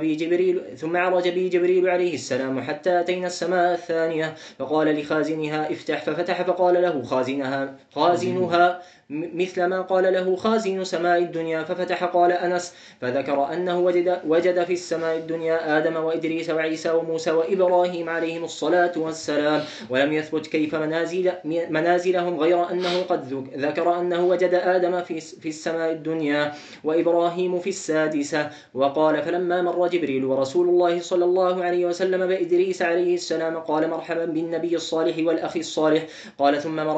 عرج بي جبريل عليه السلام حتى أتينا السماء الثانية، فقال لخازنها افتح، ففتح، فقال له خازنها مثل ما قال له خازن سماء الدنيا، ففتح. قال أنس فذكر أنه وجد في السماء الدنيا آدم وإدريس وعيسى وموسى وإبراهيم عليهم الصلاة والسلام، ولم يثبت كيف منازلهم، غير أنه قد ذكر أنه وجد آدم في السماء الدنيا وإبراهيم في السادسة. وقال فلما مر جبريل ورسول الله صلى الله عليه وسلم بإدريس عليه السلام قال مرحبا بالنبي الصالح والأخ الصالح. قال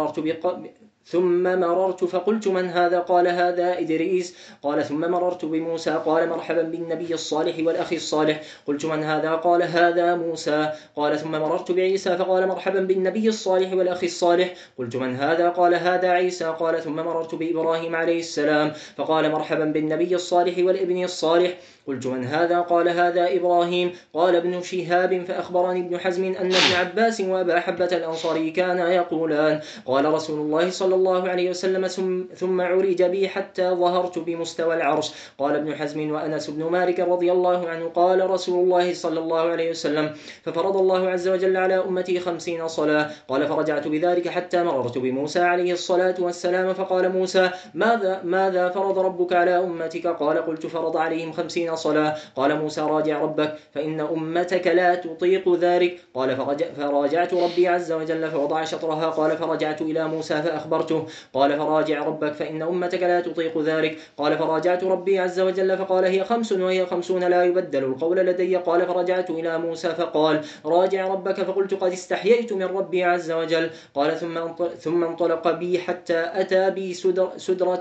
ثم مررت فقلت من هذا؟ قال هذا إدريس. قال ثم مررت بموسى قال مرحبا بالنبي الصالح والأخ الصالح. قلت من هذا؟ قال هذا موسى. قال ثم مررت بعيسى فقال مرحبا بالنبي الصالح والأخ الصالح. قلت من هذا؟ قال هذا عيسى. قال ثم مررت بإبراهيم عليه السلام فقال مرحبا بالنبي الصالح والابن الصالح. قلت من هذا؟ قال هذا إبراهيم. قال ابن شهاب فأخبرني ابن حزم أن ابن عباس وأبا حبة الأنصاري كانا يقولان قال رسول الله صلى الله عليه وسلم ثم عرج بي حتى ظهرت بمستوى العرش. قال ابن حزم وأنس بن مالك رضي الله عنه قال رسول الله صلى الله عليه وسلم ففرض الله عز وجل على أمتي 50 صلاة. قال فرجعت بذلك حتى مررت بموسى عليه الصلاة والسلام فقال موسى ماذا فرض ربك على أمتك؟ قال قلت فرض عليهم 50 صلاة. قال موسى راجع ربك فإن أمتك لا تطيق ذلك. قال فراجعت ربي عز وجل فوضع شطرها. قال فرجعت إلى موسى فأخبرته. قال فراجع ربك فإن أمتك لا تطيق ذلك. قال فراجعت ربي عز وجل فقال هي 5 وهي 50 لا يبدل القول لدي. قال فرجعت إلى موسى فقال راجع ربك فقلت قد استحييت من ربي عز وجل. قال ثم انطلق بي حتى أتى بي سدرة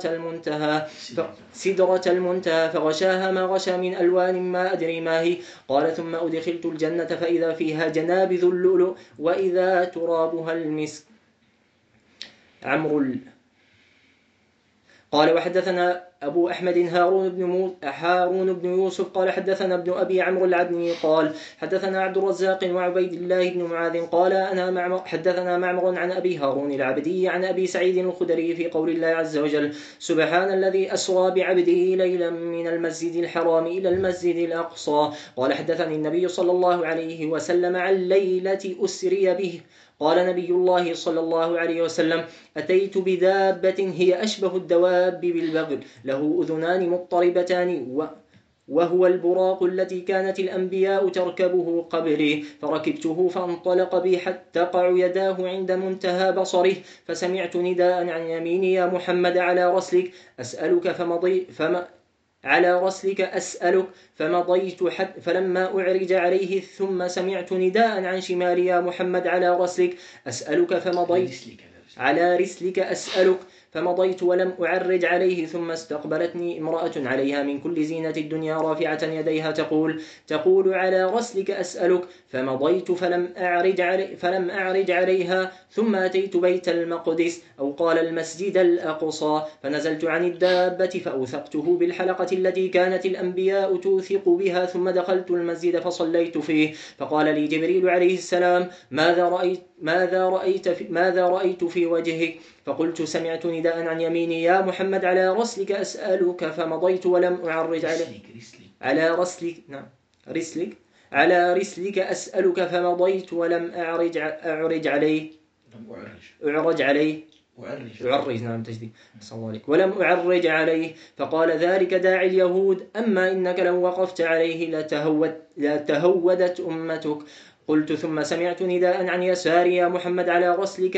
المنتهى فغشاها ما غشا من ألوان ما أدري ما هي. قال ثم أدخلت الجنة فإذا فيها جنابذ اللؤلؤ وإذا ترابها المسك. قال وحدثنا أبو أحمد هارون بن يوسف قال حدثنا ابن أبي عمرو العدني قال حدثنا عبد الرزاق وعبيد الله بن معاذ قال حدثنا معمر عن أبي هارون العبدي عن أبي سعيد الخدري في قول الله عز وجل سبحان الذي أسرى بعبده ليلا من المسجد الحرام إلى المسجد الأقصى. قال حدثني النبي صلى الله عليه وسلم عن ليلة أسري به. قال نبي الله صلى الله عليه وسلم أتيت بدابة هي أشبه الدواب بالبغل له أذنان مضطربتان وهو البراق التي كانت الأنبياء تركبه قبلي فركبته فانطلق بي حتى تقع يداه عند منتهى بصره فسمعت نداء عن يميني يا محمد على رسلك أسألك فمضيت فلما أعرج عليه ثم سمعت نداء عن شمالي يا محمد على رسلك أسألك فمضيت على رسلك أسألك فمضيت ولم أعرج عليه ثم استقبلتني امرأة عليها من كل زينة الدنيا رافعة يديها تقول على رسلك أسألك فمضيت فلم أعرج عليها ثم أتيت بيت المقدس أو قال المسجد الأقصى فنزلت عن الدابة فأوثقته بالحلقة التي كانت الأنبياء توثق بها ثم دخلت المسجد فصليت فيه فقال لي جبريل عليه السلام ماذا رأيت في وجهك؟ فقلت سمعت نداء عن يميني يا محمد على رسلك أسألك فمضيت ولم أعرج على رسلك أسألك فمضيت ولم أعرج عليه ولم أعرج عليه فقال ذلك داعي اليهود أما إنك لو وقفت عليه لتهودت أمتك. قلت ثم سمعت نداء عن يساري يا محمد على رسلك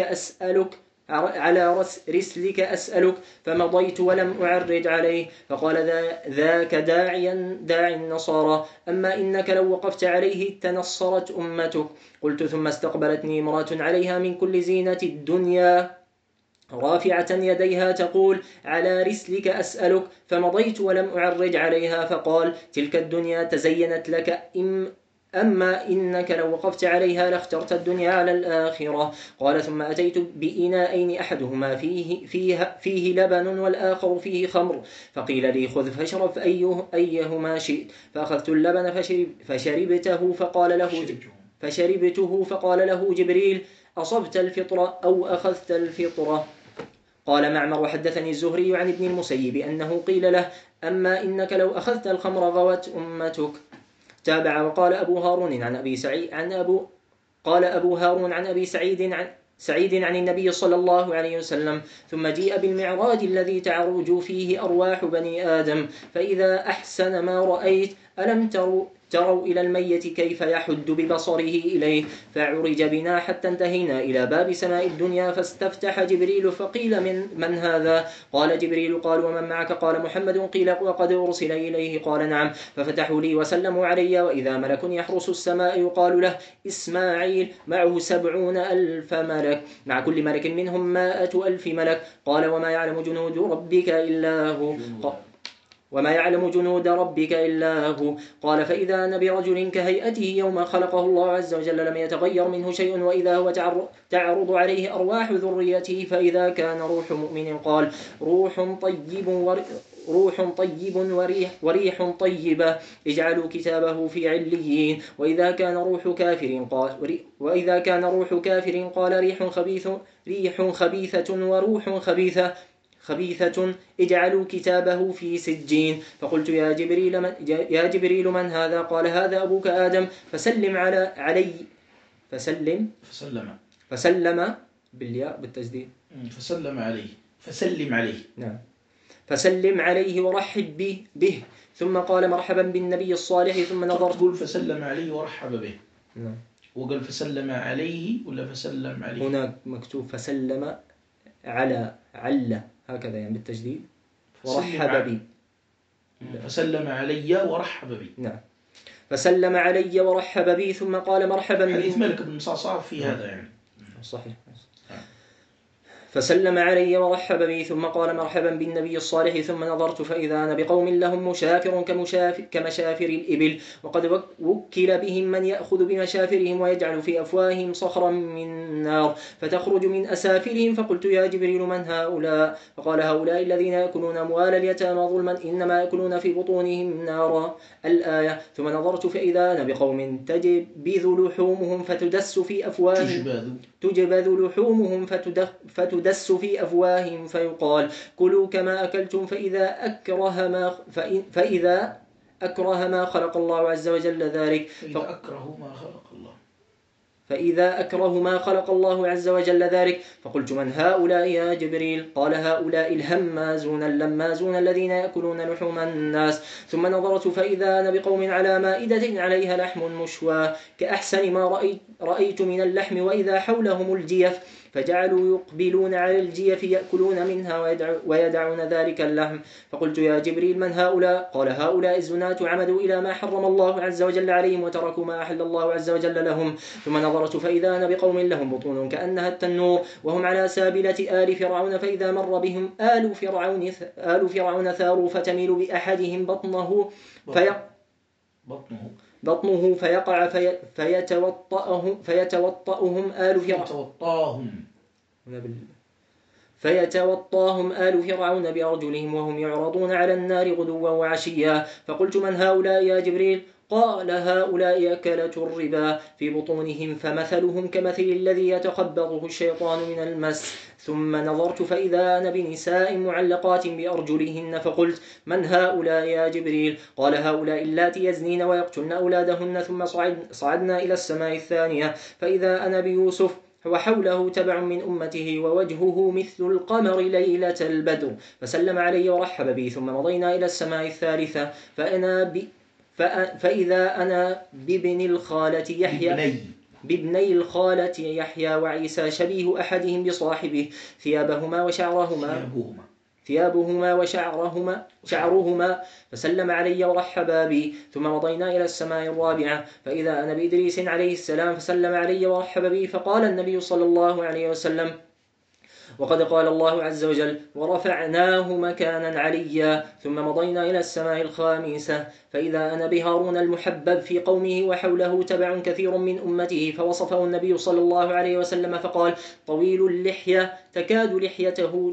أسألك فمضيت ولم أعرج عليه فقال ذاك داعي النصارى أما إنك لو وقفت عليه تنصرت أمتك. قلت ثم استقبلتني امرأة عليها من كل زينة الدنيا رافعة يديها تقول على رسلك أسألك فمضيت ولم أعرج عليها فقال تلك الدنيا تزينت لك أما إنك لو وقفت عليها لاخترت الدنيا على الآخرة. قال ثم أتيت بإناءين أحدهما فيه لبن والآخر فيه خمر، فقيل لي خذ فاشرب أيهما شئت، فأخذت اللبن فشربته فقال له جبريل أصبت الفطرة أو أخذت الفطرة. قال معمر وحدثني الزهري عن ابن المسيب أنه قيل له أما إنك لو أخذت الخمر غوت أمتك. تابع وقال أبو هارون عن أبي سعيد سعيد عن النبي صلى الله عليه وسلم ثم جيء بالمعراج الذي تعرج فيه أرواح بني آدم، فإذا أحسن ما رأيت ألم تروا إلى الميت كيف يحد ببصره إليه، فعرج بنا حتى انتهينا إلى باب سماء الدنيا فاستفتح جبريل فقيل من هذا؟ قال جبريل. قال ومن معك؟ قال محمد. قيل وقد أرسل إليه؟ قال نعم. ففتحوا لي وسلموا علي، وإذا ملك يحرس السماء يقال له إسماعيل معه 70,000 ملك، مع كل ملك منهم 100,000 ملك. قال وما يعلم جنود ربك إلا هو. قال فإذا أنا برجل كهيئته يوم خلقه الله عز وجل لم يتغير منه شيء، وإذا هو تعرض عليه أرواح ذريته، فإذا كان روح مؤمن قال روح طيب وريح طيبة اجعلوا كتابه في عليين، وإذا كان روح كافر قال ريح خبيثة وروح خبيثة اجعلوا كتابه في سجين. فقلت يا جبريل من هذا؟ قال هذا أبوك آدم فسلم علي. فسلم بالياء بالتجديد. فسلم عليه. نعم. فسلم عليه ورحب به. ثم قال مرحبا بالنبي الصالح. ثم نظرت. تقول فسلم عليه ورحب به. نعم. وقال فسلم عليه ولا فسلم عليه؟ هناك مكتوب فسلم على هكذا يعني بالتجديد ورحب بي. فسلم علي ورحب بي. نعم. فسلم علي ورحب بي ثم قال مرحبا. حديث مالك بن صعصع في هذا يعني صحيح. فسلم علي ورحب بي ثم قال مرحبا بالنبي الصالح. ثم نظرت فإذا أنا بقوم لهم مشافر كمشافر الإبل، وقد وكل بهم من يأخذ بمشافرهم ويجعل في أفواههم صخرا من نار فتخرج من أسافلهم. فقلت يا جبريل من هؤلاء؟ فقال هؤلاء الذين يأكلون أموال اليتامى ظلما إنما يأكلون في بطونهم نارا. الآية. ثم نظرت فإذا أنا بقوم تجبذ لحومهم فتدس في أفواههم فتدس في أفواههم فيقال كلوا كما أكلتم، فإذا أكره ما خلق الله عز وجل ذلك. فإذا أكره ما خلق الله عز وجل ذلك. فقلت من هؤلاء يا جبريل؟ قال هؤلاء الهمازون اللمازون الذين يأكلون لحوم الناس. ثم نظرت فإذا أنا بقوم على مائدة عليها لحم مشوى كأحسن ما رأيت من اللحم، وإذا حولهم الجيف فجعلوا يقبلون على الجيف يأكلون منها ويدعون ذلك اللحم. فقلت يا جبريل من هؤلاء؟ قال هؤلاء الزناة عمدوا إلى ما حرم الله عز وجل عليهم وتركوا ما أحل الله عز وجل لهم. ثم نظرت فإذا أنا بقوم لهم بطون كأنها التنور وهم على سابلة آل فرعون، فإذا مر بهم آل فرعون ثاروا فتميل بأحدهم بطنه فيقع فيتوطأهم آل فرعون بأرجلهم وهم يعرضون على النار غدوا وعشيا. فقلت من هؤلاء يا جبريل؟ قال هؤلاء أكلة الربا في بطونهم فمثلهم كمثل الذي يتخبطه الشيطان من المس. ثم نظرت فإذا أنا بنساء معلقات بأرجلهن. فقلت من هؤلاء يا جبريل؟ قال هؤلاء اللاتي يزنين ويقتلن أولادهن. ثم صعدنا إلى السماء الثانية فإذا أنا بيوسف وحوله تبع من أمته ووجهه مثل القمر ليلة البدر، فسلم علي ورحب بي. ثم مضينا إلى السماء الثالثة فإذا أنا بابني الخالة يحيى وعيسى شبيه أحدهم بصاحبه ثيابهما وشعرهما فسلم علي ورحب بي. ثم مضينا إلى السماء الرابعة فإذا أنا بإدريس عليه السلام فسلم علي ورحب بي. فقال النبي صلى الله عليه وسلم وقد قال الله عز وجل: ورفعناه مكانا عليا. ثم مضينا إلى السماء الخامسة فإذا أنا بهارون المحبب في قومه وحوله تبع كثير من أمته، فوصفه النبي صلى الله عليه وسلم فقال: طويل اللحية تكاد لحيته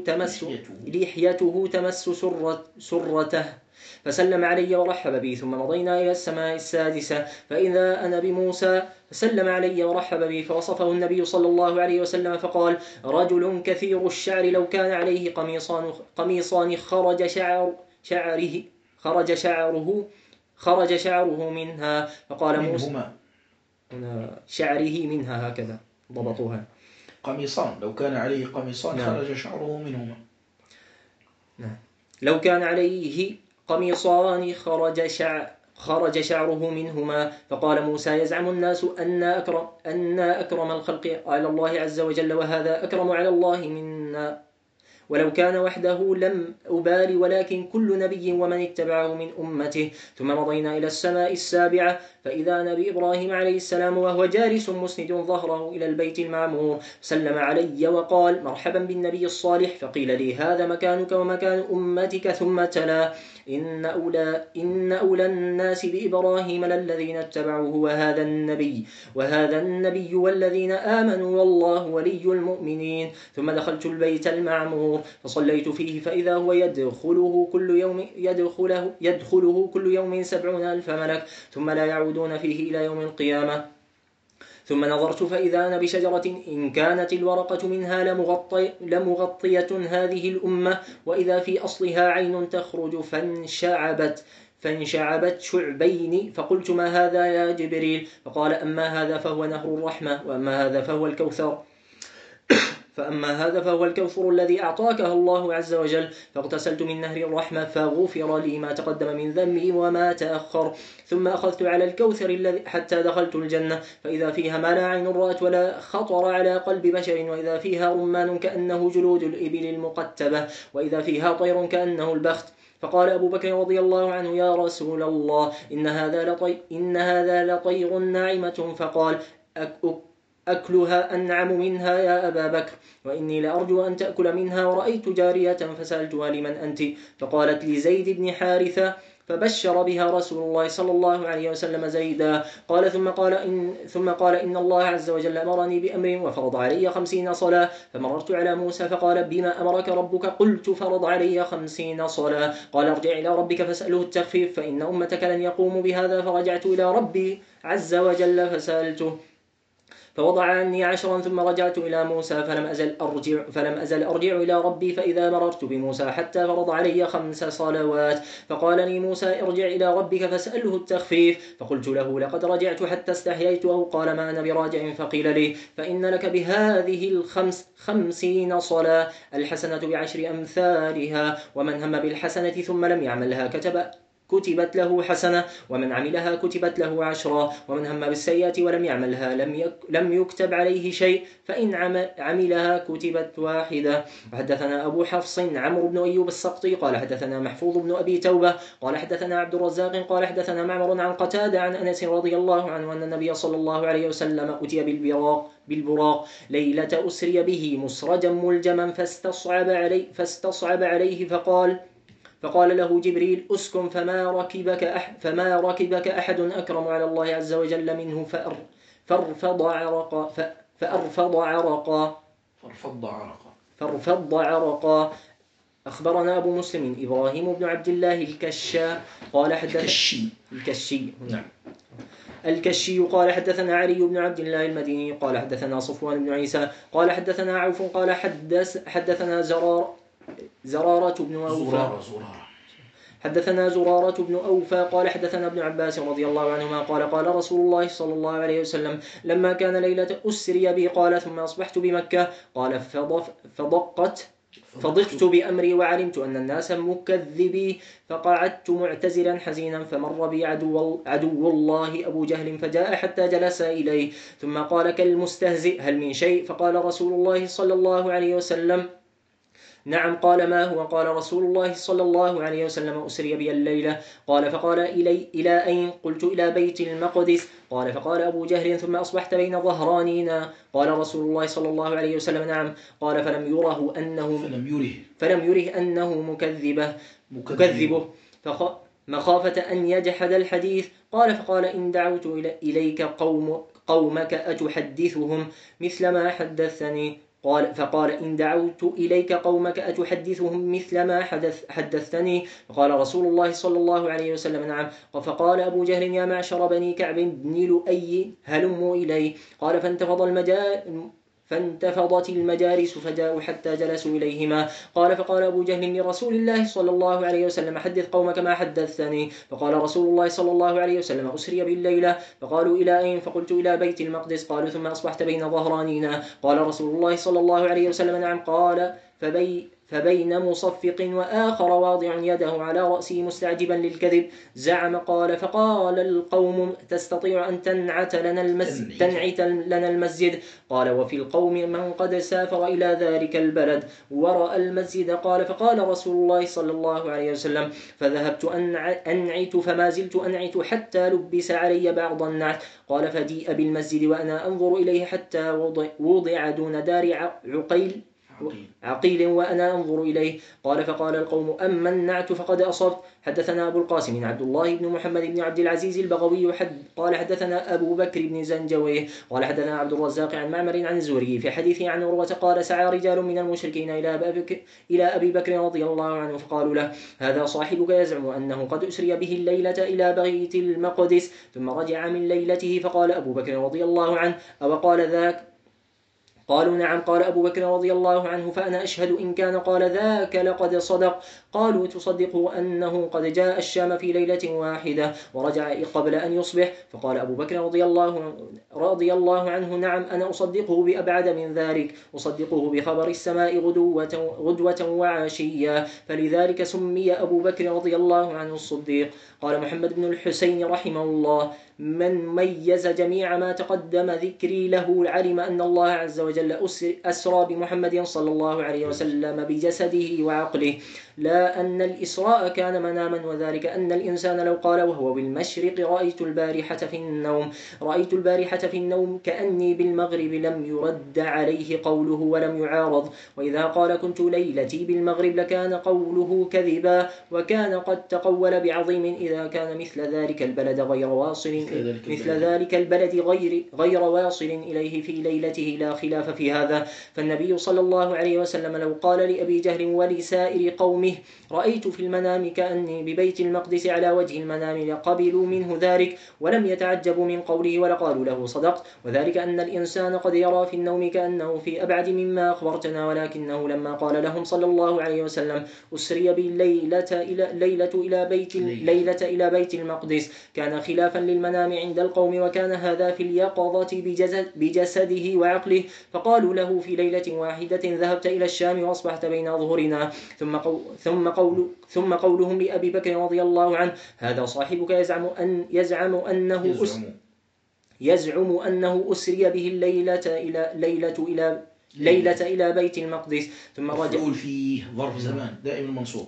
تمس سرته، فسلم علي ورحب بي. ثم مضينا إلى السماء السادسة فإذا أنا بموسى فسلم علي ورحب بي، فوصفه النبي صلى الله عليه وسلم فقال: رجل كثير الشعر لو كان عليه قميصان خرج شعره منها. فقال موسى شعره منها، هكذا ضبطوها. قميصان، لو كان عليه قميصان خرج شعره منهما. لو كان عليه قميصان خرج شعره منهما. فقال موسى: يزعم الناس أن أكرم الخلق على الله عز وجل، وهذا أكرم على الله منا، ولو كان وحده لم أبالي، ولكن كل نبي ومن اتبعه من أمته. ثم مضينا إلى السماء السابعة فإذا نبي إبراهيم عليه السلام وهو جالس مسند ظهره إلى البيت المعمور، سلم علي وقال: مرحبا بالنبي الصالح. فقيل لي: هذا مكانك ومكان أمتك. ثم تلا: إن أولى الناس بإبراهيم للذين اتبعوه وهذا النبي والذين آمنوا والله ولي المؤمنين. ثم دخلت البيت المعمور فصليت فيه فإذا هو يدخله كل يوم 70,000 ملك، ثم لا يعودون فيه إلى يوم القيامة. ثم نظرت فإذا أنا بشجرة إن كانت الورقة منها لمغطية هذه الأمة، وإذا في أصلها عين تخرج فانشعبت شعبين. فقلت: ما هذا يا جبريل؟ فقال: أما هذا فهو نهر الرحمة، وأما هذا فهو الكوثر الذي أعطاكه الله عز وجل. فاغتسلت من نهر الرحمة فغفر لي ما تقدم من ذنبي وما تأخر. ثم أخذت على الكوثر حتى دخلت الجنة، فإذا فيها ما لا عين رأت ولا خطر على قلب بشر، وإذا فيها رمان كأنه جلود الإبل المقتبة، وإذا فيها طير كأنه البخت. فقال أبو بكر رضي الله عنه: يا رسول الله، إن هذا لطير ناعمة. فقال: أكلها أنعم منها يا أبا بكر، وإني لأرجو أن تأكل منها. ورأيت جارية فسألتها: لمن أنت؟ فقالت: لزيد بن حارثة. فبشر بها رسول الله صلى الله عليه وسلم زيدا. ثم قال: إن الله عز وجل أمرني بأمر وفرض علي 50 صلاة. فمررت على موسى فقال: بما أمرك ربك؟ قلت: فرض علي 50 صلاة. قال: ارجع إلى ربك فاسأله التخفيف، فإن أمتك لن يقوموا بهذا. فرجعت إلى ربي عز وجل فسألته فوضع عني 10. ثم رجعت إلى موسى فلم أزل أرجع إلى ربي، فإذا مررت بموسى حتى فرض علي 5 صلوات. فقال لي موسى: ارجع إلى ربك فاسأله التخفيف. فقلت له: لقد رجعت حتى استحييت. أو قال: ما أنا براجع. فقيل لي: فإن لك بهذه 50 صلاة، الحسنة ب10 أمثالها، ومن هم بالحسنة ثم لم يعملها كتبت له حسنة، ومن عملها كتبت له 10، ومن هم بالسيئة ولم يعملها لم يكتب عليه شيء، فإن عملها كتبت 1. وحدثنا أبو حفص عمرو بن أيوب السقطي قال حدثنا محفوظ بن أبي توبة قال حدثنا عبد الرزاق قال حدثنا معمر عن قتادة عن أنس رضي الله عنه أن النبي صلى الله عليه وسلم أتي بالبراق ليلة أسري به مسرجا ملجما فاستصعب عليه فقال له جبريل: اسكن، فما ركبك أحد أكرم على الله عز وجل منه. فأرفض عرقا. أخبرنا أبو مسلم إبراهيم بن عبد الله الكشي قال حدثنا علي بن عبد الله المديني قال حدثنا صفوان بن عيسى قال حدثنا عوف قال حدثنا زرارة بن أوفى حدثنا زرارة بن أوفى قال حدثنا ابن عباس رضي الله عنهما قال رسول الله صلى الله عليه وسلم: لما كان ليلة أسري بي قال: ثم أصبحت بمكة قال فضقت بأمري وعلمت أن الناس مكذبي، فقعدت معتزلا حزينا، فمر بي عدو الله أبو جهل فجاء حتى جلس إليه، ثم قال كالمستهزئ: هل من شيء؟ فقال رسول الله صلى الله عليه وسلم: نعم. قال ما هو؟ قال رسول الله صلى الله عليه وسلم أسري بي الليلة. قال فقال إلى أين؟ قلت إلى بيت المقدس. قال فقال أبو جهل ثم أصبحت بين ظهرانينا. قال رسول الله صلى الله عليه وسلم نعم. قال فلم يره أنه مكذبه مخافة أن يجحد الحديث. قال فقال إن دعوت إليك قومك أتحدثهم مثل ما حدثتني؟ فقال إن دعوت إليك قومك أتحدثهم مثل ما حدثتني؟ فقال رسول الله صلى الله عليه وسلم نعم. فقال أبو جهل يا معشر بني كعب بن لؤي هلموا إليه. قال فانتفضت المجالس فجاءوا حتى جلسوا إليهما. قال فقال أبو جهل لرسول الله صلى الله عليه وسلم حدث قومك ما حدثتني. فقال رسول الله صلى الله عليه وسلم أسري بالليلة. فقالوا إلى أين؟ فقلت إلى بيت المقدس. قالوا ثم أصبحت بين ظهرانينا. قال رسول الله صلى الله عليه وسلم نعم. قال فبين مصفق وآخر واضع يده على رأسه مستعجبا للكذب زعم. قال فقال القوم تستطيع أن تنعت لنا المسجد؟ قال وفي القوم من قد سافر إلى ذلك البلد ورأى المسجد. قال فقال رسول الله صلى الله عليه وسلم فذهبت أنعت فما زلت أنعت حتى لبس علي بعض النعت. قال فجيء بالمسجد وأنا أنظر إليه حتى وضع دون دار عقيل وأنا أنظر إليه. قال فقال القوم أما النعت فقد أصبت. حدثنا أبو القاسم عبد الله بن محمد بن عبد العزيز البغوي قال حدثنا أبو بكر بن زنجويه قال حدثنا عبد الرزاق عن معمر عن الزهري في حديثه عن عروة قال سعى رجال من المشركين إلى أبي بكر رضي الله عنه فقالوا له هذا صاحبك يزعم أنه قد أسري به الليلة إلى بيت المقدس ثم رجع من ليلته. فقال أبو بكر رضي الله عنه أو قال ذاك؟ قالوا نعم. قال أبو بكر رضي الله عنه فأنا أشهد إن كان قال ذاك لقد صدق. قالوا تصدقه أنه قد جاء الشام في ليلة واحدة ورجع قبل أن يصبح؟ فقال أبو بكر رضي الله عنه نعم أنا أصدقه بأبعد من ذلك. أصدقه بخبر السماء غدوة وعشية فلذلك سمي أبو بكر رضي الله عنه الصديق. قال محمد بن الحسين رحمه الله من ميز جميع ما تقدم ذكري له علم أن الله عز وجل أسرى بمحمد صلى الله عليه وسلم بجسده وعقله لا أن الإسراء كان مناما. وذلك أن الإنسان لو قال وهو بالمشرق رأيت البارحة في النوم كأني بالمغرب لم يرد عليه قوله ولم يعارض. وإذا قال كنت ليلتي بالمغرب لكان قوله كذبا وكان قد تقول بعظيم إذا كان مثل ذلك البلد غير واصل إليه في ليلته لا خلاف في هذا. فالنبي صلى الله عليه وسلم لو قال لأبي جهل ولسائر قومه رأيت في المنام كأني ببيت المقدس على وجه المنام لقبلوا منه ذلك ولم يتعجبوا من قوله ولقالوا له صدقت. وذلك أن الإنسان قد يرى في النوم كأنه في أبعد مما أخبرتنا ولكنه لما قال لهم صلى الله عليه وسلم أسري بالليلة إلى بيت المقدس كان خلافا للمنام عند القوم وكان هذا في اليقظة بجسده وعقله. فقالوا له في ليلة واحدة ذهبت إلى الشام وأصبحت بين أظهرنا. ثم قولهم لأبي بكر رضي الله عنه هذا صاحبك يزعم أنه أسري به الليلة إلى بيت المقدس ثم رجع فيه ظرف زمان دائما منصوب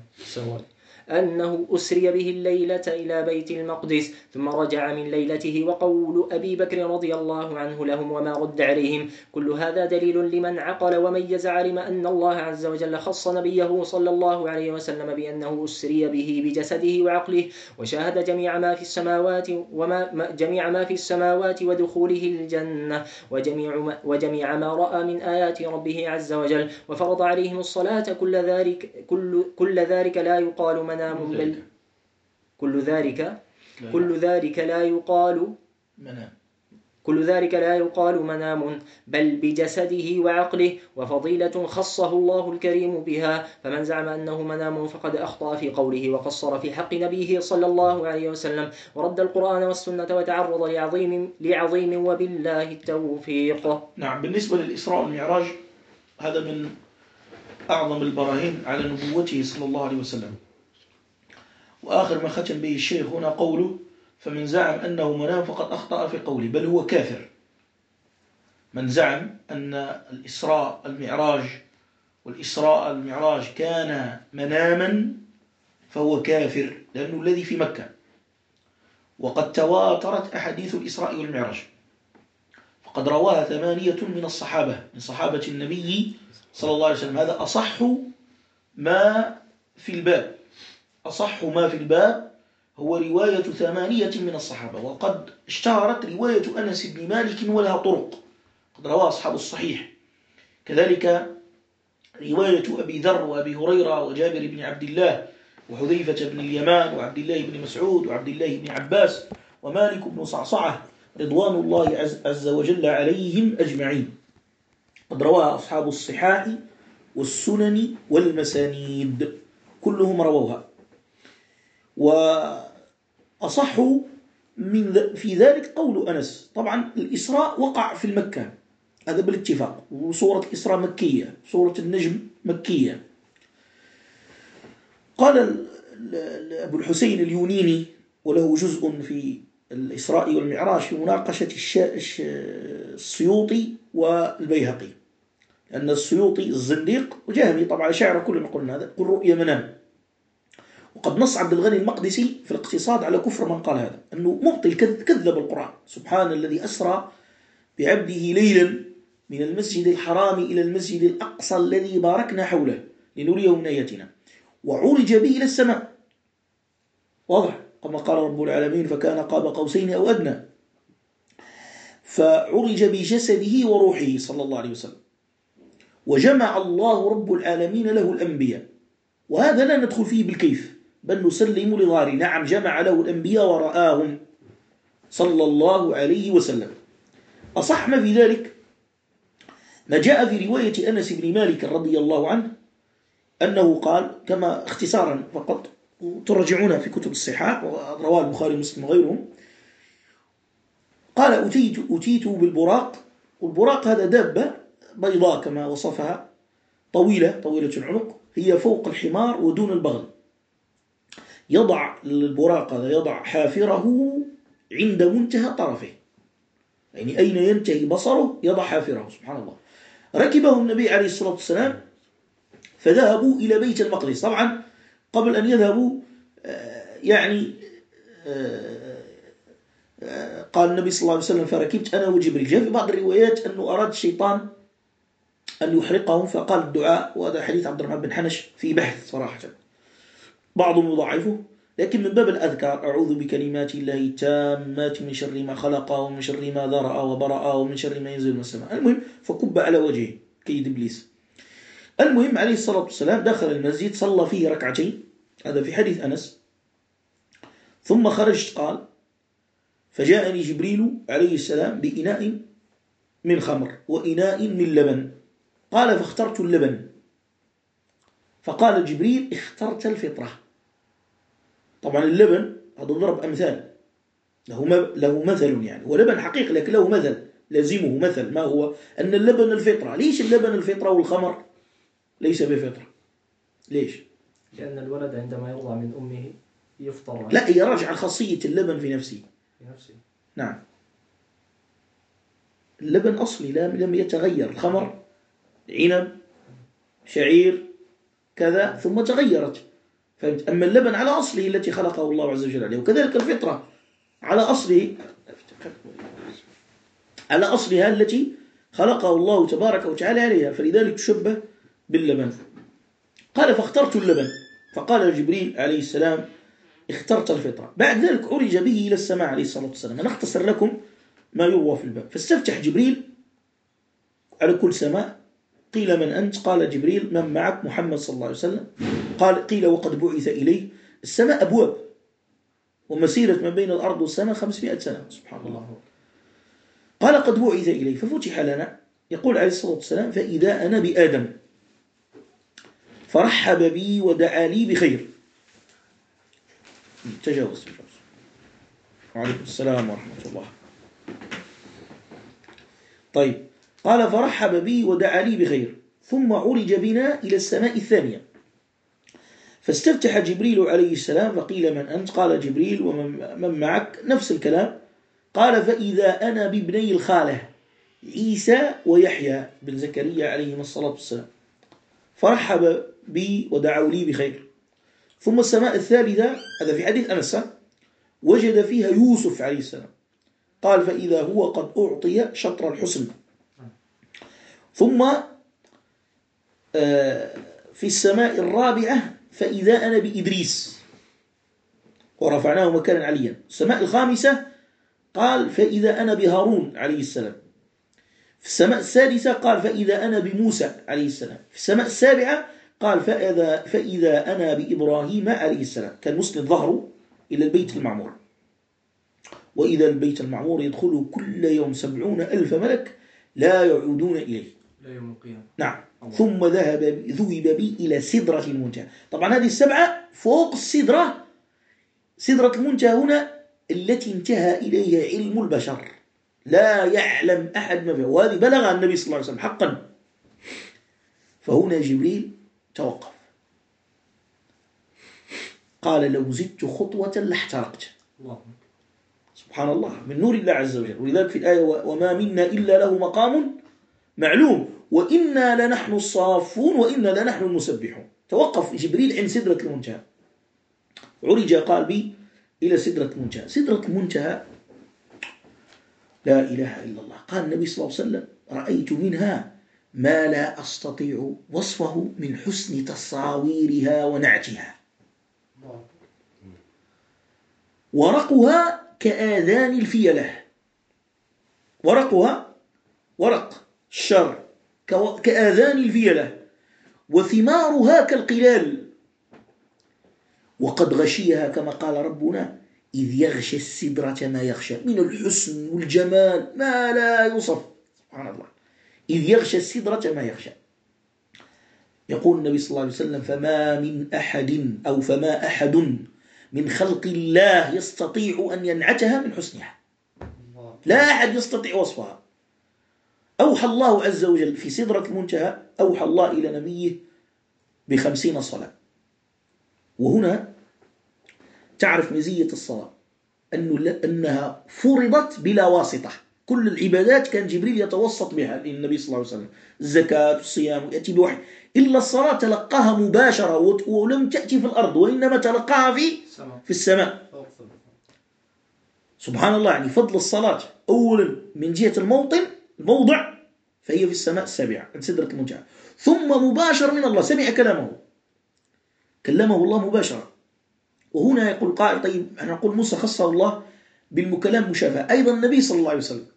أنه أسري به الليلة إلى بيت المقدس ثم رجع من ليلته. وقول أبي بكر رضي الله عنه لهم وما رد عليهم كل هذا دليل لمن عقل وميز علم أن الله عز وجل خص نبيه صلى الله عليه وسلم بأنه أسري به بجسده وعقله وشاهد جميع ما في السماوات ودخوله الجنة وجميع ما رأى من آيات ربه عز وجل وفرض عليهم الصلاة. كل ذلك لا يقال منام بل كل ذلك لا يقال منام بل بجسده وعقله وفضيلة خصه الله الكريم بها. فمن زعم أنه منام فقد أخطأ في قوله وقصر في حق نبيه صلى الله عليه وسلم ورد القرآن والسنة وتعرض لعظيم وبالله التوفيق. نعم. بالنسبة للإسراء والمعراج هذا من أعظم البراهين على نبوته صلى الله عليه وسلم. وآخر ما ختم به الشيخ هنا قوله فمن زعم أنه منام فقد أخطأ في قوله بل هو كافر. من زعم أن الإسراء المعراج والإسراء المعراج كان مناما فهو كافر، لأنه الذي في مكة. وقد تواترت أحاديث الإسراء والمعراج، فقد رواها 8 من الصحابة، من صحابة النبي صلى الله عليه وسلم. هذا أصح ما في الباب. أصح ما في الباب هو رواية 8 من الصحابة. وقد اشتهرت رواية أنس بن مالك ولها طرق، قد رواه أصحاب الصحيح. كذلك رواية أبي ذر وأبي هريرة وجابر بن عبد الله وحذيفة بن اليمان وعبد الله بن مسعود وعبد الله بن عباس ومالك بن صعصعة رضوان الله عز وجل عليهم أجمعين، قد رواها أصحاب الصحاح والسنن والمسانيد، كلهم رووها. وأصح في ذلك قول أنس. طبعا الإسراء وقع في المكة، هذا بالاتفاق، وصورة الإسراء مكية، صورة النجم مكية. قال أبو الحسين اليونيني، وله جزء في الإسراء والمعراج في مناقشة السيوطي والبيهقي، لأن السيوطي الزنديق وجهمي طبعا شعر كلنا قلنا هذا، قل رؤيا منام. وقد نص عبد الغني المقدسي في الاقتصاد على كفر من قال هذا، أنه مبطل، كذب القرآن. سبحان الذي أسرى بعبده ليلا من المسجد الحرام إلى المسجد الأقصى الذي باركنا حوله لنريه من آياتنا، وعرج به إلى السماء، واضح كما قال رب العالمين فكان قاب قوسين أو أدنى. فعرج بجسده وروحه صلى الله عليه وسلم، وجمع الله رب العالمين له الأنبياء. وهذا لا ندخل فيه بالكيف، بل نسلم لظاهره. نعم، جمع له الأنبياء ورآهم صلى الله عليه وسلم. أصح ما في ذلك ما جاء في رواية أنس بن مالك رضي الله عنه أنه قال، كما اختصارا فقط ترجعونها في كتب الصحاح ورواه البخاري ومسلم وغيرهم، قال أتيت بالبراق. والبراق هذا دابة بيضاء كما وصفها، طويلة العنق، هي فوق الحمار ودون البغل. يضع البراق هذا يضع حافره عند منتهى طرفه، يعني أين ينتهي بصره يضع حافره. سبحان الله. ركبه النبي عليه الصلاة والسلام فذهبوا إلى بيت المقدس. طبعا قبل أن يذهبوا قال النبي صلى الله عليه وسلم فركبت أنا وجبريل. جاء في بعض الروايات أنه أراد الشيطان أن يحرقهم فقال الدعاء، وهذا حديث عبد الرحمن بن حنش في بحث صراحة، بعضهم يضعفه، لكن من باب الأذكار: أعوذ بكلمات الله التامات من شر ما خلق ومن شر ما ذرأ وبرأ ومن شر ما ينزل من السماء. المهم فكب على وجهه كيد إبليس. المهم عليه الصلاة والسلام دخل المسجد صلى فيه ركعتين، هذا في حديث أنس، ثم خرجت قال فجاءني جبريل عليه السلام بإناء من خمر وإناء من لبن، قال فاخترت اللبن، فقال جبريل اخترت الفطرة. طبعا اللبن هذا ضرب أمثال، له مثل يعني، ولبن حقيقي لكن له مثل لازمه مثل، ما هو أن اللبن الفطرة. ليش اللبن الفطرة والخمر ليس بفطرة؟ ليش؟ لأن الولد عندما يوضع من أمه يفطر. لا، يراجع خاصية اللبن في نفسه. نعم، اللبن أصلي لم يتغير. الخمر عنب شعير كذا ثم تغيرت، فهمت؟ أما اللبن على أصله التي خلقه الله عز وجل عليه. وكذلك الفطرة على أصلها التي خلقه الله تبارك وتعالى عليها، فلذلك تشبه باللبن. قال فاخترت اللبن، فقال جبريل عليه السلام اخترت الفطرة. بعد ذلك عرج به إلى السماء عليه الصلاة والسلام. أنا أختصر لكم ما يروى في الباب. فاستفتح جبريل على كل سماء، قيل من أنت؟ قال جبريل من معك؟ محمد صلى الله عليه وسلم. قيل وقد بعث إليه. السماء أبواب، ومسيرة ما بين الأرض والسماء 500 سنة. سبحان الله. قال قد بعث إليه ففتح لنا. يقول عليه الصلاة والسلام فإذا أنا بآدم فرحب بي ودعا لي بخير. تجاوز. وعليكم السلام ورحمة الله. طيب، قال فرحب بي ودعا لي بخير، ثم عرج بنا إلى السماء الثانية، فاستفتح جبريل عليه السلام فقيل من أنت؟ قال جبريل ومن معك؟ نفس الكلام. قال فإذا أنا بابني الخالة عيسى ويحيى بن زكريا عليهما الصلاة والسلام. فرحب بي ودعوا لي بخير. ثم السماء الثالثة، هذا في حديث أنس، وجد فيها يوسف عليه السلام، قال فإذا هو قد أعطي شطر الحسن. ثم في السماء الرابعة فإذا أنا بإدريس ورفعناه مكانا عليا. السماء الخامسة قال فإذا أنا بهارون عليه السلام. في السماء السادسة قال فإذا أنا بموسى عليه السلام. في السماء السابعة قال فإذا أنا بإبراهيم عليه السلام. كان مسند ظهره إلى البيت المعمور، وإذا البيت المعمور يدخله كل يوم 70,000 ملك لا يعودون إليه لا يوم القيامة. نعم. ثم ذهب بي إلى سدرة المنتهى. طبعا هذه السبعة فوق السدرة. سدرة المنتهى هنا التي انتهى إليها علم البشر، لا يعلم أحد ما فيها، وهذه بلغ النبي صلى الله عليه وسلم حقا. فهنا جبريل توقف، قال لو زدت خطوة لاحترقت. سبحان الله، من نور الله عز وجل. ولذلك في الآية وما منا إلا له مقام معلوم وإنا لنحن الصافون وإنا لنحن المسبحون. توقف جبريل عند سدرة المنتهى، عرج قال بي إلى سدرة المنتهى. سدرة المنتهى لا إله إلا الله. قال النبي صلى الله عليه وسلم رأيت منها ما لا أستطيع وصفه من حسن تصاويرها ونعتها. ورقها كآذان الفيلة، ورقها ورق الشر كآذان الفيلة، وثمارها كالقلال، وقد غشيها كما قال ربنا إذ يغشى السدرة ما يغشى، من الحسن والجمال ما لا يوصف. سبحان الله، إذ يغشى السدرة ما يغشى. يقول النبي صلى الله عليه وسلم فما أحد من خلق الله يستطيع أن ينعتها من حسنها، لا أحد يستطيع وصفها. أوحى الله عز وجل في سدرة المنتهى، أوحى الله إلى نبيه ب50 صلاة. وهنا تعرف مزية الصلاة أنها فرضت بلا واسطة. كل العبادات كان جبريل يتوسط بها للنبي صلى الله عليه وسلم، الزكاة والصيام يأتي بوحي، إلا الصلاة تلقاها مباشرة ولم تأتي في الأرض، وإنما تلقاها في السماء. سبحان الله، يعني فضل الصلاة أولا من جهة الموضع فهي في السماء السابعة عند سدرة المنتهى، ثم مباشر من الله، سمع كلمه الله مباشرة. وهنا يقول قائل طيب أنا نقول موسى خصه الله بالمكلم مشافهة، أيضا النبي صلى الله عليه وسلم.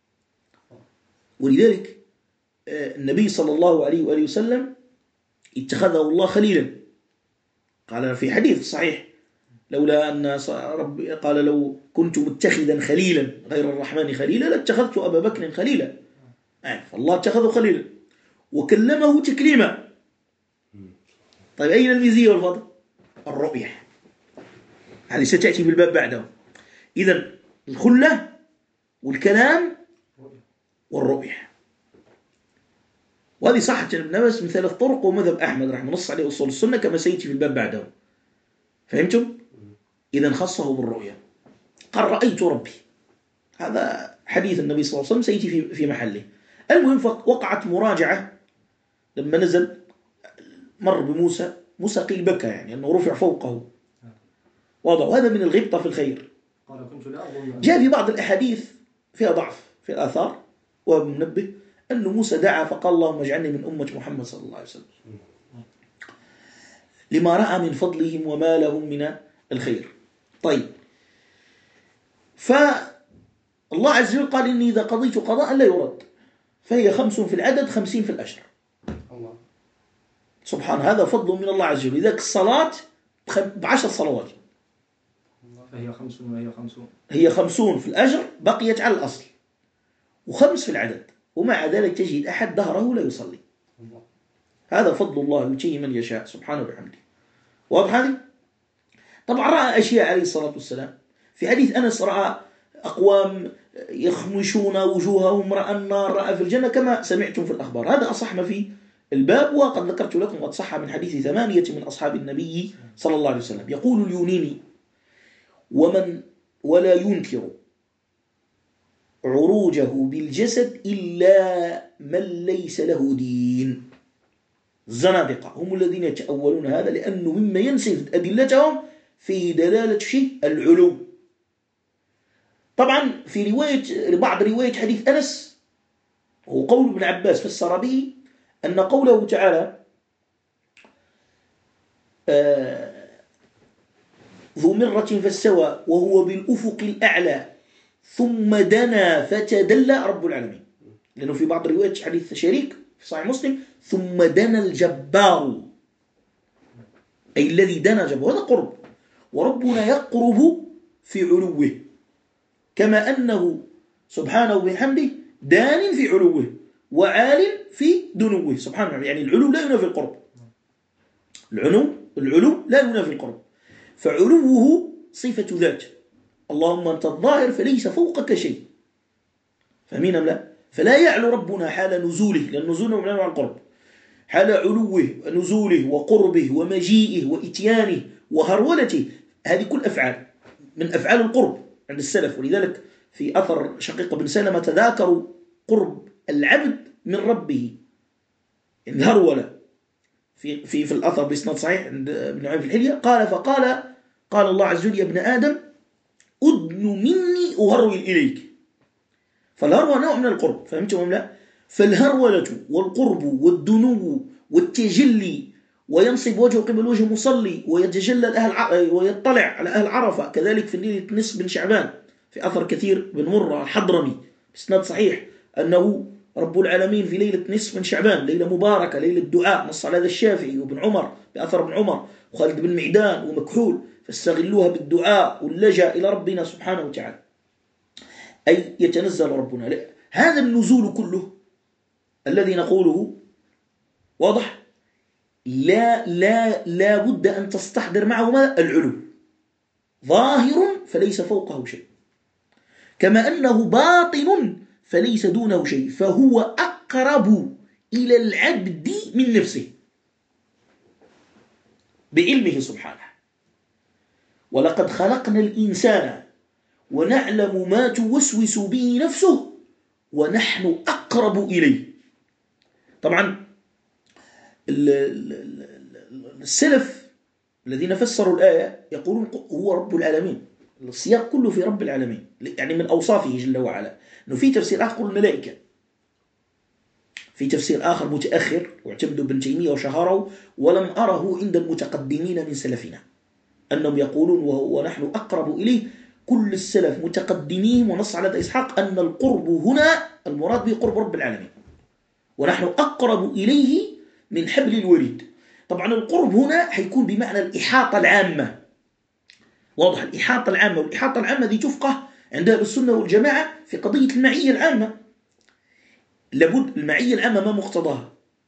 ولذلك النبي صلى الله عليه وآله وسلم اتخذه الله خليلا. قال في حديث صحيح لولا أن ربي قال لو كنت متخذا خليلا غير الرحمن خليلا لاتخذت أبا بكر خليلا. فالله اتخذه خليلا وكلمه تكليما. طيب أين الميزية والفضل؟ الرؤية، هذه ستأتي بالباب بعده. إذن الخلة والكلام والرؤية، وهذه صحة ابن عباس من 3 طرق، ومذهب أحمد رحمه نص عليه أصول السنة كما سيأتي في الباب بعده. فهمتم؟ إذن خصه بالرؤية، قال رأيت ربي، هذا حديث النبي صلى الله عليه وسلم سيأتي في محله. المهم وقعت مراجعة لما نزل مر بموسى، موسى قيل بكى، يعني أنه رفع فوقه واضح، وهذا من الغبطة في الخير. جاء في بعض الأحاديث فيها ضعف في الآثار ومنبه أن موسى دعا فقال اللهم اجعلني من أمة محمد صلى الله عليه وسلم، لما رأى من فضلهم وما لهم من الخير. طيب، فالله عز وجل قال إني إذا قضيت قضاء لا يرد، فهي 5 في العدد 50 في الأجر. سبحان، هذا فضل من الله عز وجل. لذلك الصلاة ب10 صلوات، فهي 50 وهي 50، هي 50 في الأجر بقيت على الأصل، و5 في العدد، ومع ذلك تجد أحد دهره لا يصلي. هذا فضل الله يؤتيه من يشاء سبحانه وبحمده. واضح هذه؟ طبعا رأى أشياء عليه الصلاة والسلام. في حديث أنس رأى أقوام يخمشون وجوههم، رأى النار، رأى في الجنة، كما سمعتم في الأخبار. هذا أصح ما في الباب، وقد ذكرت لكم قد صح من حديث 8 من أصحاب النبي صلى الله عليه وسلم. يقول اليونيني ولا ينكر عروجه بالجسد إلا من ليس له دين. الزنادقة هم الذين يتأولون هذا، لأنه مما ينسف أدلتهم في دلالة شيء العلو. طبعا في بعض رواية حديث أنس وقول ابن عباس فسر به أن قوله تعالى ذو مرة فاستوى وهو بالأفق الأعلى ثم دنا فتدلى رب العالمين، لأنه في بعض روايات حديث شريك في صحيح مسلم ثم دنا الجبار، أي الذي دنا جبار، هذا قرب، وربنا يقرب في علوه كما أنه سبحانه وبحمده دان في علوه وعال في دنوه سبحانه. يعني العلو لا ينافي القرب، العلو لا ينافي القرب، فعلوه صفة ذات. اللهم أنت الظاهر فليس فوقك شيء، فاهمين أم لا؟ فلا يعلو ربنا حال نزوله، لأن نزوله من أنواع القرب، حال علوه ونزوله وقربه ومجيئه وإتيانه وهرولته، هذه كل أفعال من أفعال القرب عند السلف. ولذلك في أثر شقيق بن سلمة تذاكروا قرب العبد من ربه، إن هرول في الأثر بإسناد صحيح عند ابن عمرو في الحلية قال الله عز وجل يا ابن آدم أدن مني أهرول إليك، فالهرول نوع من القرب، فهمتم أم لا؟ فالهرولة والقرب والدنو والتجلي، وينصب وجهه قبل وجه مصلي ويتجلى ويطلع على أهل عرفة، كذلك في ليلة نصف من شعبان في أثر كثير بن مرة الحضرمي بإسناد صحيح أنه رب العالمين في ليلة نصف من شعبان، ليلة مباركة، ليلة دعاء، نص على هذا الشافعي وابن عمر بأثر ابن عمر وخالد بن معدان ومكحول، فاستغلوها بالدعاء واللجأ إلى ربنا سبحانه وتعالى، أي يتنزل ربنا. هذا النزول كله الذي نقوله واضح، لا بد أن تستحضر معه ماذا؟ العلو، ظاهر فليس فوقه شيء، كما أنه باطن فليس دونه شيء، فهو أقرب إلى العبد من نفسه بعلمه سبحانه. ولقد خلقنا الإنسان ونعلم ما توسوس به نفسه ونحن أقرب إليه. طبعا السلف الذين فسروا الآية يقولون هو رب العالمين، السياق كله في رب العالمين، يعني من أوصافه جل وعلا. إنه في تفسير آخر الملائكة، في تفسير آخر متأخر واعتمد ابن تيمية وشهره ولم أره عند المتقدمين من سلفنا أنهم يقولون ونحن أقرب إليه. كل السلف متقدمين ونص على إسحاق أن القرب هنا المراد به قرب رب العالمين، ونحن أقرب إليه من حبل الوريد. طبعا القرب هنا حيكون بمعنى الإحاطة العامة، واضح؟ الإحاطة العامة، والإحاطة العامة دي تفقه عند أهل السنة والجماعة في قضية المعية العامة. لابد المعية العامة ما مقتضاها؟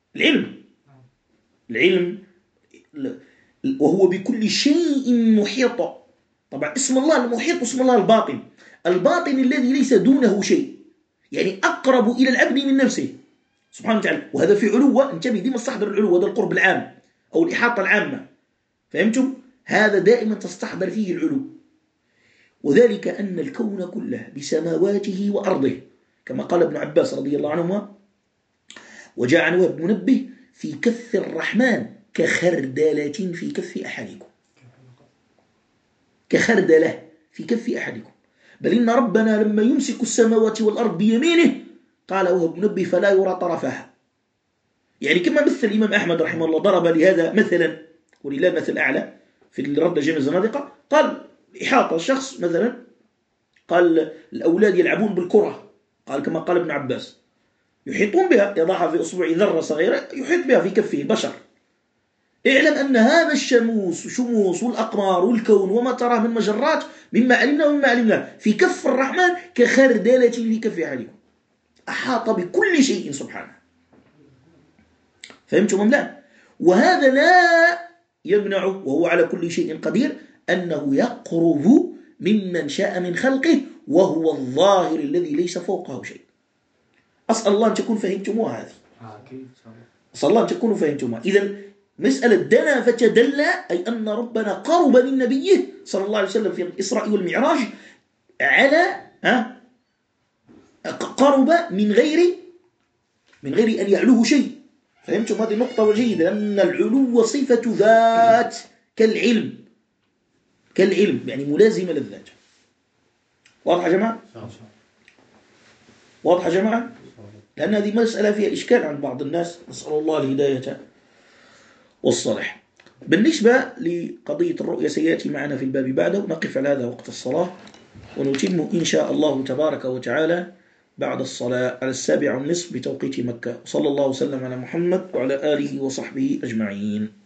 العلم وهو بكل شيء محيط. طبعا اسم الله المحيط واسم الله الباطن، الباطن الذي ليس دونه شيء، يعني أقرب إلى العبد من نفسه سبحانه وتعالى. وهذا في علوه، انتبه دي مستحضر العلو، هذا القرب العام أو الإحاطة العامة، فهمتم؟ هذا دائما تستحضر فيه العلو. وذلك أن الكون كله بسماواته وأرضه كما قال ابن عباس رضي الله عنهما وجاء عنه ابن منبه في كف الرحمن كخردلة في كف أحدكم، كخردلة في كف أحدكم، بل إن ربنا لما يمسك السماوات والأرض بيمينه قال وهو ابن منبه فلا يرى طرفها. يعني كما مثل الإمام أحمد رحمه الله ضرب لهذا مثلا ولله المثل أعلى في الرد جميع الزنادقة، قال إحاطة الشخص مثلا، قال الأولاد يلعبون بالكرة، قال كما قال ابن عباس يحيطون بها، يضعها في أصبع ذرة صغيرة يحيط بها في كفه بشر. اعلم أن هذا الشموس والأقمار والكون وما تراه من مجرات مما علمنا ومما علمنا في كف الرحمن كخردلة في كف أحدكم، أحاط بكل شيء سبحانه. فهمتم أم لا؟ وهذا لا يمنع وهو على كل شيء قدير أنه يقرب ممن شاء من خلقه، وهو الظاهر الذي ليس فوقه شيء. أسأل الله أن تكون فهمتموها هذه، أسأل الله أن تكونوا فهمتموها. إذن مسألة دنا فتدلى أي أن ربنا قرب من نبيه صلى الله عليه وسلم في الإسراء والمعراج على قرب من غير أن يعلوه شيء، فهمتم هذه نقطة جيدة، لأن العلو صفة ذات كالعلم يعني ملازمة للذات. واضح يا جماعة؟ واضح يا جماعة؟ لأن هذه مسألة فيها إشكال عند بعض الناس، نسأل الله الهداية والصلاح. بالنسبة لقضية الرؤية سيأتي معنا في الباب بعده، نقف على هذا وقت الصلاة، ونتم إن شاء الله تبارك وتعالى بعد الصلاة على 7:30 بتوقيت مكة. صلى الله وسلم على محمد وعلى آله وصحبه أجمعين.